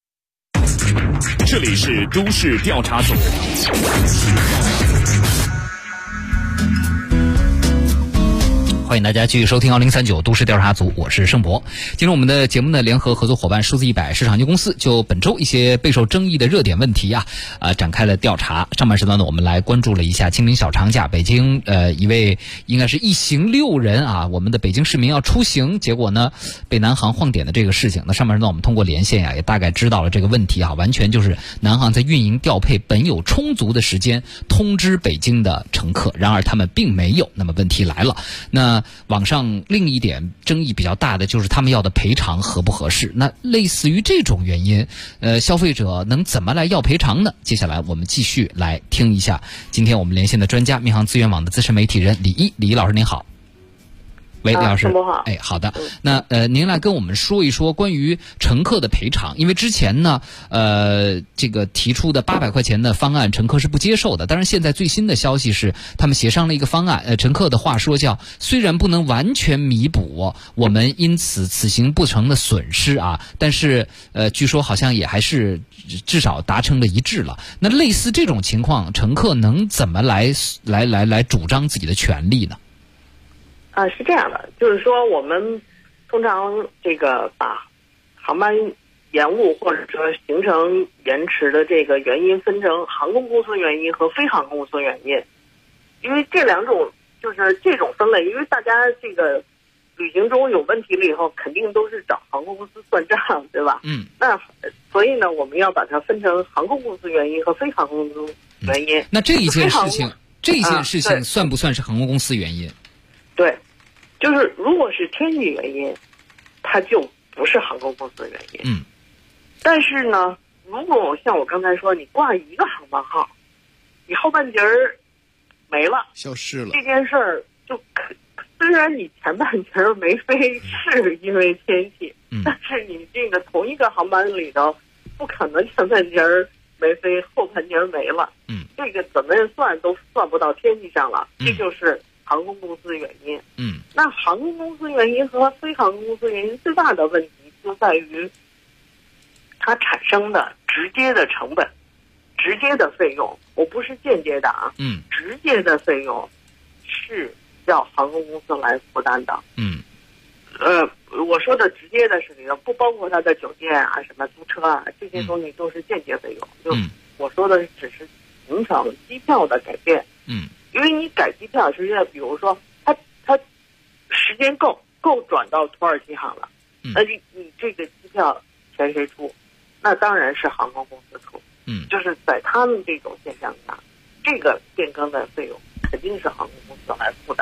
Q: 这里是都市调查组。
F: 欢迎大家继续收听1039都市调查组，我是盛博。今天我们的节目呢，联合合作伙伴数字100市场经纪公司就本周一些备受争议的热点问题展开了调查。上半时段呢，我们来关注了一下清明小长假，北京一位应该是一行6人我们的北京市民要出行，结果呢被南航晃点的这个事情。那上半时段我们通过连线也大概知道了这个问题完全就是南航在运营调配本有充足的时间通知北京的乘客，然而他们并没有。那么问题来了，那网上另一点争议比较大的就是他们要的赔偿合不合适。那类似于这种原因，消费者能怎么来要赔偿呢？接下来我们继续来听一下今天我们连线的专家，民航资源网的资深媒体人李一老师您好。 喂，李老师，
K: 好。
F: 哎，好的。那您来跟我们说一说关于乘客的赔偿，因为之前呢，这个提出的800块钱的方案，乘客是不接受的。当然，现在最新的消息是，他们协商了一个方案。乘客的话说叫，虽然不能完全弥补我们因此行不成的损失啊，但是据说好像也还是至少达成了一致了。那类似这种情况，乘客能怎么来主张自己的权利呢？
K: 是这样的，就是说我们通常这个把航班延误或者说行程延迟的这个原因分成航空公司原因和非航空公司原因，因为这两种就是这种分类，因为大家这个旅行中有问题了以后，肯定都是找航空公司算账，对吧？那所以呢，我们要把它分成航空公司原因和非航空公司原因。
F: 那这一件事情算不算是航空公司原因？
K: 对，就是如果是天气原因，它就不是航空公司的原因。但是呢，如果像我刚才说，你挂一个航班号，你后半截儿没了，
J: 消失了，
K: 这件事儿就虽然你前半截儿没飞是因为天气，但是你这个同一个航班里头，不可能前半截儿没飞，后半截儿没了。这个怎么算都算不到天气上了，这就是航空公司原因。那航空公司原因和非航空公司原因最大的问题就在于它产生的直接的成本、直接的费用，我不是间接的啊，直接的费用是要航空公司来负担的。我说的直接的是里头不包括它的酒店啊、什么租车啊，这些东西都是间接费用。就我说的只是影响机票的改变。因为你改机票，实际上比如说它时间够转到土耳其航了，那你这个机票钱谁出？那当然是航空公司出。就是在他们这种现象下，这个变更的费用肯定是航空公司来付的。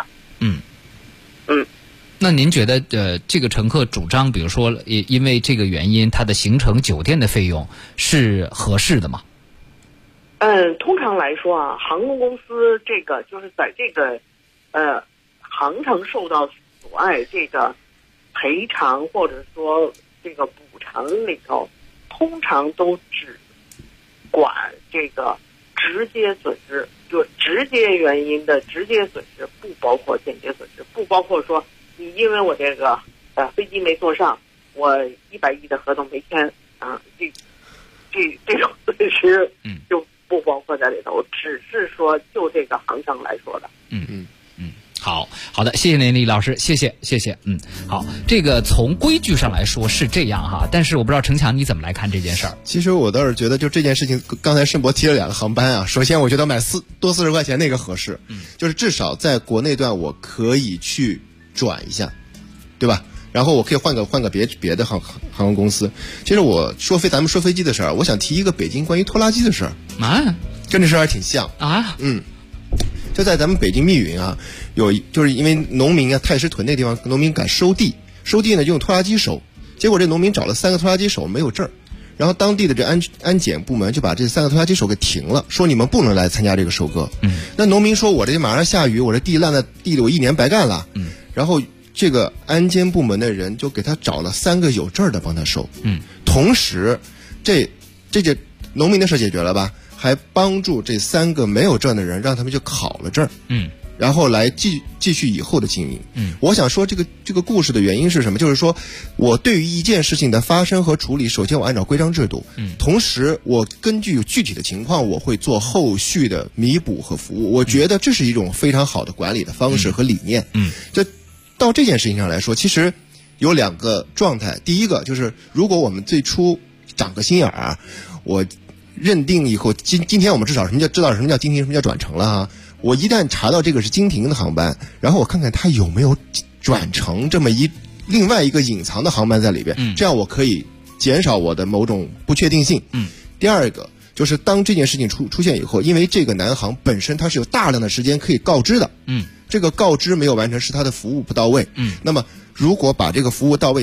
F: 那您觉得这个乘客主张，比如说因为这个原因，他的行程酒店的费用是合适的吗？
K: 通常来说啊，航空公司这个就是在这个航程受到阻碍这个赔偿或者说这个补偿里头，通常都只管这个直接损失，就直接原因的直接损失，不包括间接损失，不包括说你因为我这个飞机没坐上，我100亿的合同没签啊，这种损失就不包括在里头，只是说就这个航程来说的。
F: 好的，谢谢您，李老师，谢谢。好，这个从规矩上来说是这样哈，但是我不知道程强你怎么来看这件事儿。
J: 其实我倒是觉得，就这件事情，刚才申博提了2个航班啊。首先，我觉得买多40块钱那个合适，就是至少在国内段我可以去转一下，对吧？然后我可以换个别的航空公司。其实咱们说飞机的事儿，我想提一个北京关于拖拉机的事儿
F: 啊，
J: 跟这事儿还挺像
F: 啊。
J: 就在咱们北京密云啊，就是因为农民啊，太师屯那地方农民敢收地呢，就用拖拉机收，结果这农民找了3个拖拉机手没有证儿，然后当地的这安检部门就把这3个拖拉机手给停了，说你们不能来参加这个收割。那农民说我这马上下雨，我这地烂在地里，我1年白干了。然后这个安监部门的人就给他找了3个有证的帮他收。同时这农民的事解决了吧，还帮助这3个没有证的人，让他们就考了证。然后来继续以后的经营。我想说这个故事的原因是什么？就是说我对于一件事情的发生和处理，首先我按照规章制度，同时我根据具体的情况，我会做后续的弥补和服务。我觉得这是一种非常好的管理的方式和理念。就到这件事情上来说，其实有2个状态。第一个就是如果我们最初长个心眼儿，我认定以后今天我们至少知道什么叫经停，什么叫转乘了哈。我一旦查到这个是经停的航班，然后我看看它有没有转乘这么另外一个隐藏的航班在里边，这样我可以减少我的某种不确定性。第二个就是当这件事情出现以后，因为这个南航本身它是有大量的时间可以告知的，这个告知没有完成是它的服务不到位。那么如果把这个服务到位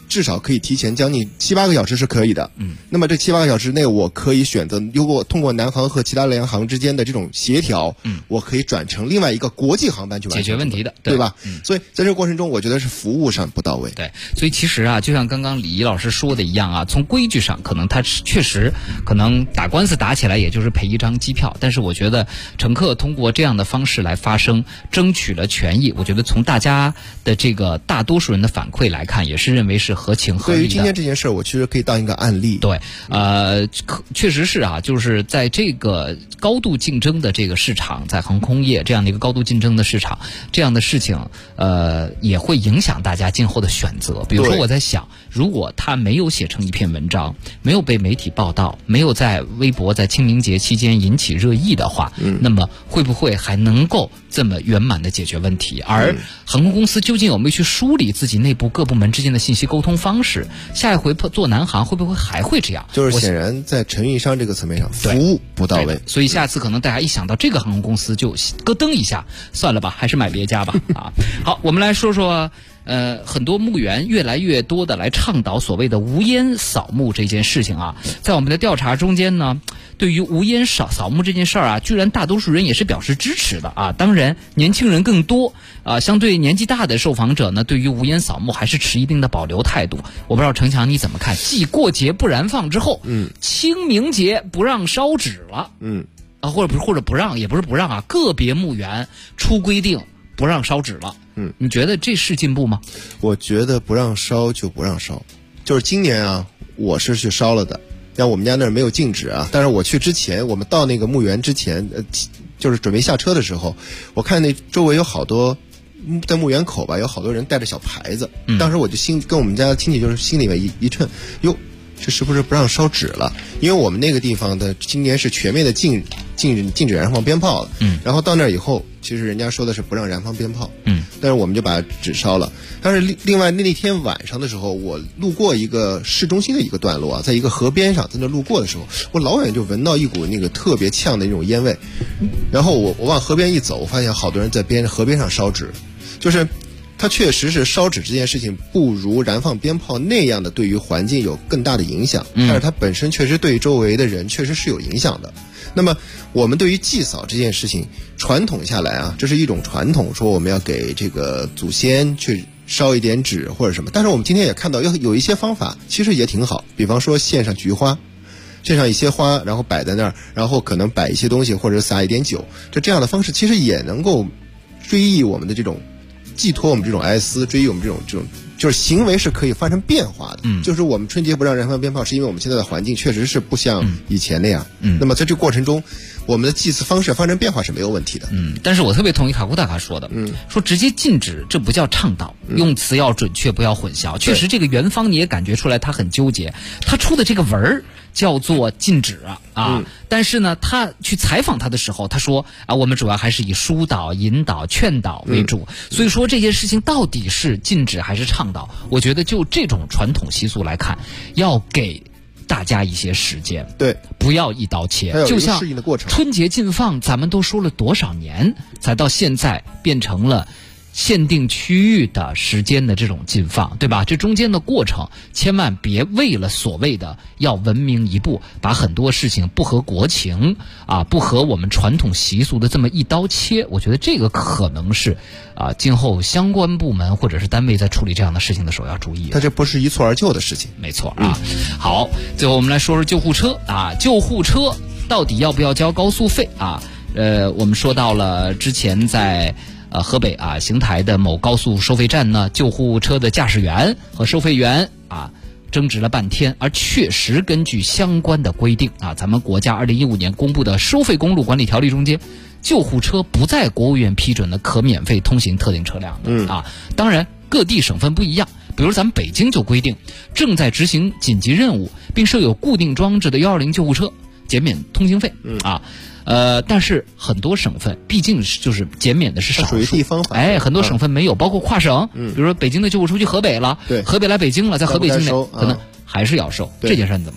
J: 至少可以提前将近7、8个小时是可以的。那么这7、8个小时内，我可以选择，如果通过南航和其他联航之间的这种协调，我可以转成另外一个国际航班去完成
F: 解决问题的，
J: 对吧？所以在这个过程中，我觉得是服务上不到位。
F: 对，所以其实啊，就像刚刚李怡老师说的一样啊，从规矩上可能他确实可能打官司打起来也就是赔一张机票，但是我觉得乘客通过这样的方式来发声，争取了权益，我觉得从大家的这个大多数人的反馈来看，也是认为是合情合理的。
J: 对于今天这件事，我其实可以当一个案例。
F: 对，确实是啊，就是在这个高度竞争的这个市场，在航空业这样的一个高度竞争的市场，这样的事情也会影响大家今后的选择。比如说我在想，如果他没有写成一篇文章，没有被媒体报道，没有在微博在清明节期间引起热议的话，那么会不会还能够这么圆满的解决问题？而航空公司究竟有没有去梳理自己内部各部门之间的信息沟通方式？下一回做南航会不会还会这样？
J: 就是显然在承运商这个层面上服务不到位，
F: 所以下次可能大家一想到这个航空公司就咯噔一下，算了吧，还是买别家吧。啊，好，我们来说说。很多墓园越来越多的来倡导所谓的无烟扫墓这件事情啊，在我们的调查中间呢，对于无烟扫墓这件事儿啊，居然大多数人也是表示支持的啊。当然，年轻人更多啊，相对年纪大的受访者呢，对于无烟扫墓还是持一定的保留态度。我不知道程强你怎么看？继过节不燃放之后，清明节不让烧纸了，或者不让，也不是不让啊，个别墓园出规定不让烧纸了。你觉得这是进步吗？
J: 我觉得不让烧就不让烧，就是今年啊，我是去烧了的，但我们家那儿没有禁止啊。但是我去之前，我们到那个墓园之前，就是准备下车的时候，我看那周围有好多在墓园口吧，有好多人带着小牌子。当时我就跟我们家亲戚就是心里面一称，哟，这是不是不让烧纸了？因为我们那个地方的今年是全面的禁止燃放鞭炮了。然后到那儿以后，其实人家说的是不让燃放鞭炮。但是我们就把纸烧了。但是另外那天晚上的时候，我路过一个市中心的一个段落啊，在一个河边上，在那路过的时候，我老远就闻到一股那个特别呛的那种烟味。然后我往河边一走，我发现好多人在河边上烧纸，就是它确实是烧纸这件事情不如燃放鞭炮那样的对于环境有更大的影响，但是它本身确实对于周围的人确实是有影响的。那么我们对于祭扫这件事情，传统下来啊，这是一种传统，说我们要给这个祖先去烧一点纸或者什么。但是我们今天也看到有一些方法其实也挺好，比方说献上菊花，献上一些花，然后摆在那儿，然后可能摆一些东西或者撒一点酒，这样的方式其实也能够追忆我们的这种寄托我们这种哀思，追忆我们这种就是行为是可以发生变化的。就是我们春节不让燃放鞭炮，是因为我们现在的环境确实是不像以前那样。那么在这个过程中，我们的祭祀方式发生变化是没有问题的。
F: 但是我特别同意卡库大卡说的，说直接禁止这不叫倡导，用词要准确，不要混淆。确实，这个元芳你也感觉出来他很纠结，他出的这个文儿叫做禁止啊，但是呢，他去采访他的时候，他说啊，我们主要还是以疏导、引导、劝导为主。所以说这件事情到底是禁止还是倡导？我觉得就这种传统习俗来看，要给大家一些时间，
J: 对，
F: 不要一刀切。就像春节禁放，咱们都说了多少年，才到现在变成了限定区域的时间的这种禁放，对吧？这中间的过程，千万别为了所谓的要文明一步，把很多事情不合国情啊，不合我们传统习俗的这么一刀切。我觉得这个可能是今后相关部门或者是单位在处理这样的事情的时候要注意。
J: 它这不是一蹴而就的事情，
F: 没错啊。好，最后我们来说说救护车啊，救护车到底要不要交高速费啊？我们说到了之前在河北邢台的某高速收费站呢，救护车的驾驶员和收费员争执了半天，而确实根据相关的规定咱们国家2015年公布的收费公路管理条例中间，救护车不在国务院批准的可免费通行特定车辆的当然各地省份不一样，比如咱们北京就规定，正在执行紧急任务并设有固定装置的120救护车减免通行费但是很多省份毕竟就是减免的是少数，
J: 属于地方法，
F: 很多省份没有，包括跨省，比如说北京的救护车去河北了，
J: 对，
F: 河北来北京了，在河北境内可能还是要收。这件事你怎么看？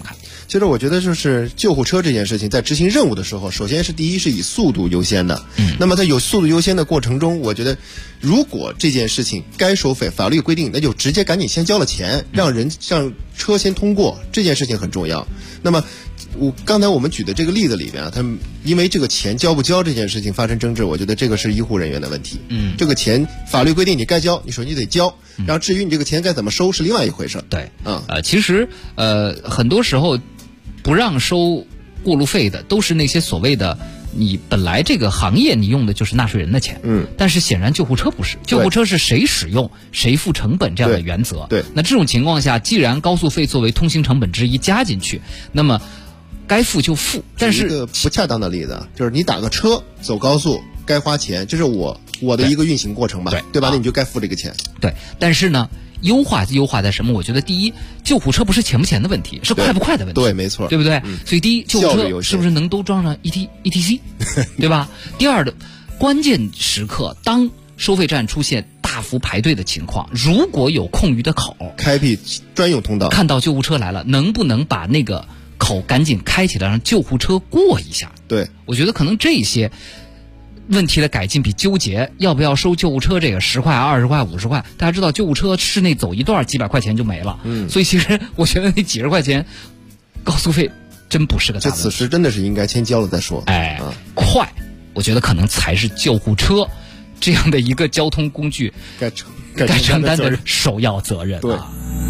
J: 其实我觉得就是救护车这件事情在执行任务的时候，首先是第一是以速度优先的。那么在有速度优先的过程中，我觉得如果这件事情该收费，法律规定那就直接赶紧先交了钱，让车先通过，这件事情很重要。那么刚才我们举的这个例子里边啊，他们因为这个钱交不交这件事情发生争执，我觉得这个是医护人员的问题。这个钱法律规定你该交，你首先得交，然后至于你这个钱该怎么收是另外一回事。
F: 对，其实很多时候不让收过路费的都是那些所谓的你本来这个行业你用的就是纳税人的钱，但是显然救护车不是，救护车是谁使用谁付成本这样的原则。
J: 对，
F: 那这种情况下，既然高速费作为通行成本之一加进去，那么该付就付。但是
J: 一个不恰当的例子就是你打个车走高速该花钱，这是我的一个运行过程吧，对吧？那你就该付这个钱。
F: 对，但是呢，优化在什么？我觉得第一，救护车不是钱不钱的问题，是快不快的问题。
J: 对，没错，
F: 对不对？所以第一，救护车是不是能都装上 ETC， 对吧？第二的，关键时刻当收费站出现大幅排队的情况，如果有空余的口，
J: 开辟专用通道，
F: 看到救护车来了，能不能把那个口赶紧开起来，让救护车过一下？
J: 对，
F: 我觉得可能这些问题的改进比纠结要不要收救护车这个10块、20块、50块，大家知道救护车市内走一段几百块钱就没了，所以其实我觉得那几十块钱高速费真不是个大问题。
J: 这此时真的是应该先交了再说。
F: 快，我觉得可能才是救护车这样的一个交通工具该承担的首要责任。
J: 对。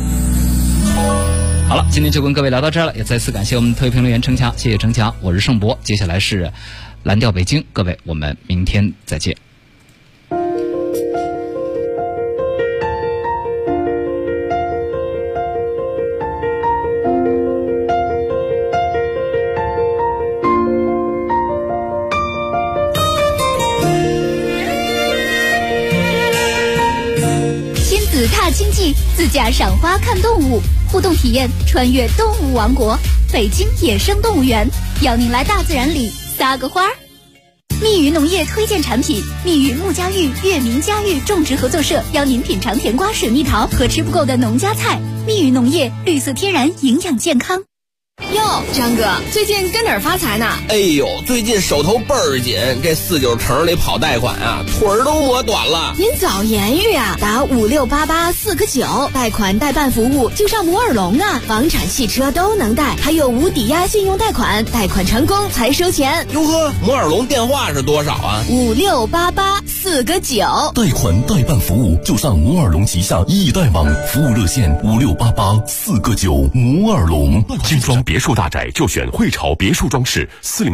F: 好了，今天就跟各位聊到这儿了，也再次感谢我们特约评论员程强，谢谢程强，我是盛博，接下来是蓝调北京，各位我们明天再见。
I: 亲子踏经济，自驾赏花看动物，互动体验穿越动物王国，北京野生动物园邀您来大自然里撒个花儿。蜜语农业推荐产品，蜜语木家育月明家育种植合作社邀您品尝甜瓜、水蜜桃和吃不够的农家菜。蜜语农业，绿色天然，营养健康。
T: 哟，张哥，最近跟哪儿发财呢？
U: 哎呦，最近手头倍儿紧，这49城里跑贷款啊，腿儿都磨短了。
T: 您早言语啊，打5688-4个9，贷款代办服务就上摩尔龙啊，房产、汽车都能贷，还有无抵押信用贷款，贷款成功才收钱。
U: 哟呵，摩尔龙电话是多少啊
T: ？5688-4个9。
P: 贷款代办服务就上摩尔龙旗下易贷网，服务热线5688-4个9。摩尔龙
Q: 精装别墅大宅就选汇潮别墅装饰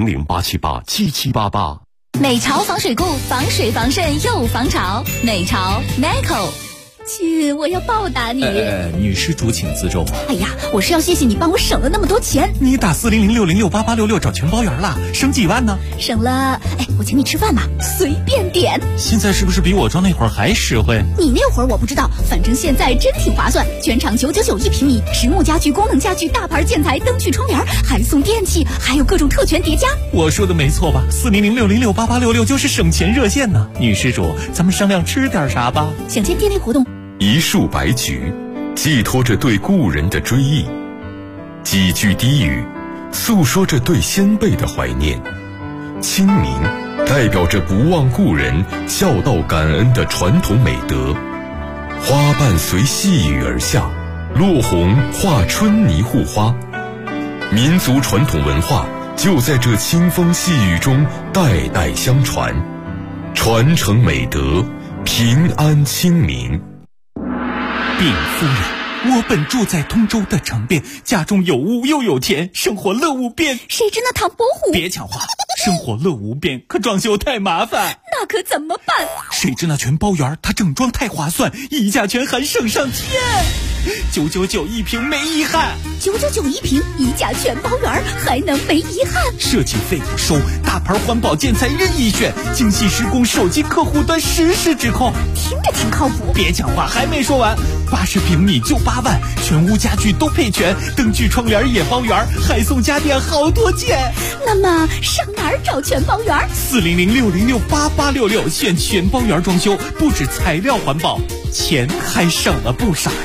Q: ，400-878-7788。
I: 美潮防水固，防水防渗又防潮。美潮 Meco。亲，我要报答你。
B: 女施主请自重。
I: 哎呀，我是要谢谢你帮我省了那么多钱。
B: 你打400-606-8866找全包圆了，省几万呢？
I: 省了，我请你吃饭嘛，随便点。
B: 现在是不是比我装那会儿还实惠？
I: 你那会儿我不知道，反正现在真挺划算，全场999一平米，实木家具、功能家具、大牌建材、灯具、窗帘，还送电器，还有各种特权叠加。
B: 我说的没错吧？400-606-8866就是省钱热线呢。女施主，咱们商量吃点啥吧？
I: 想见电力活动。
P: 一束白菊，寄托着对故人的追忆；几句低语，诉说着对先辈的怀念。清明，代表着不忘故人、孝道感恩的传统美德。花瓣随细雨而下，落红化春泥护花。民族传统文化就在这清风细雨中代代相传，传承美德，平安清明。
B: 禀夫人，我本住在通州的城边，家中有屋又有田，生活乐无边。
I: 谁知那唐伯虎？
B: 别抢话，生活乐无边，可装修太麻烦。
I: 那可怎么办？
B: 谁知那全包园，它整装太划算，溢价权还省上天。999一平没遗憾
I: ，999一平，溢价全包圆，还能没遗憾？
B: 设计费不收，大牌环保建材任意选，精细施工，手机客户端实时指控，
I: 听着挺靠谱。
B: 别讲话，还没说完，80平米就8万，全屋家具都配全，灯具窗帘也包圆，还送家电好多件。
I: 那么上哪儿找全包圆
B: ？400-606-8866，选全包圆装修，不止材料环保，钱还省了不少。
I: 真的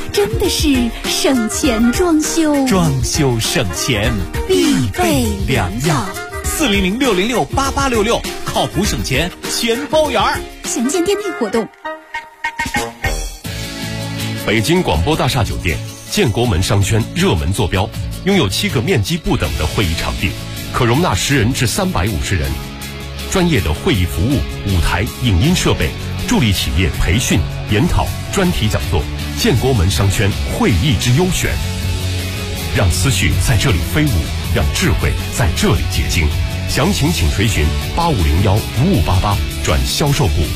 I: 是省钱装修，
B: 装修省钱
I: 必备良药。
B: 400-606-8866，靠谱省钱全包圆儿。
I: 详见店内活动。
Q: 北京广播大厦酒店建国门商圈热门坐标，拥有7个面积不等的会议场地，可容纳10人至350人。专业的会议服务、舞台、影音设备，助力企业培训、研讨、专题讲座。建国门商圈会议之优选，让思绪在这里飞舞，让智慧在这里结晶。详情请垂询8501-5588转销售部。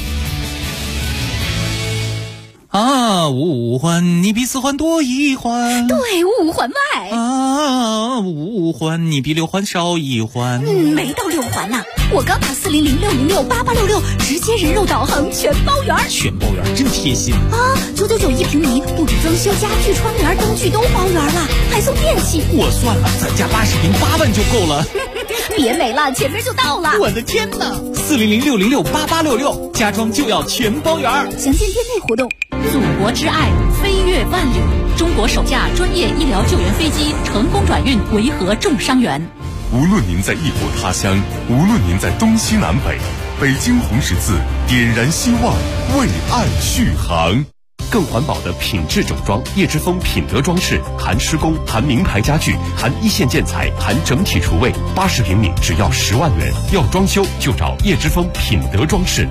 B: 啊，五环你比4环多1环，
I: 对，5环外
B: 啊，5环你比6环少1环。
I: 没到6环呢，我刚打400-606-8866，直接人肉导航全包圆。
B: 全包圆真贴心
I: 啊！991一平米，不止装修、家具、窗帘、灯具都包圆了，还送电器。
B: 我算了，咱家80平8万就够了。
I: 别没了，前面就到了。
B: 我的天哪！400-606-8866，家装就要全包圆。
I: 详见店内活动。
C: 祖国之爱，飞越万里。中国首架专业医疗救援飞机成功转运维和重伤员。
O: 无论您在异国他乡，无论您在东西南北，北京红十字点燃希望，为爱续航。
Q: 更环保的品质整装，叶之峰品德装饰，含施工，含名牌家具，含一线建材，含整体厨卫，80平米只要10万元。要装修就找叶之峰品德装饰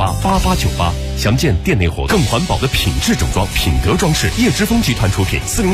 Q: ，400-898-8898，详见店内活动。更环保的品质整装，品德装饰，叶之峰集团出品，400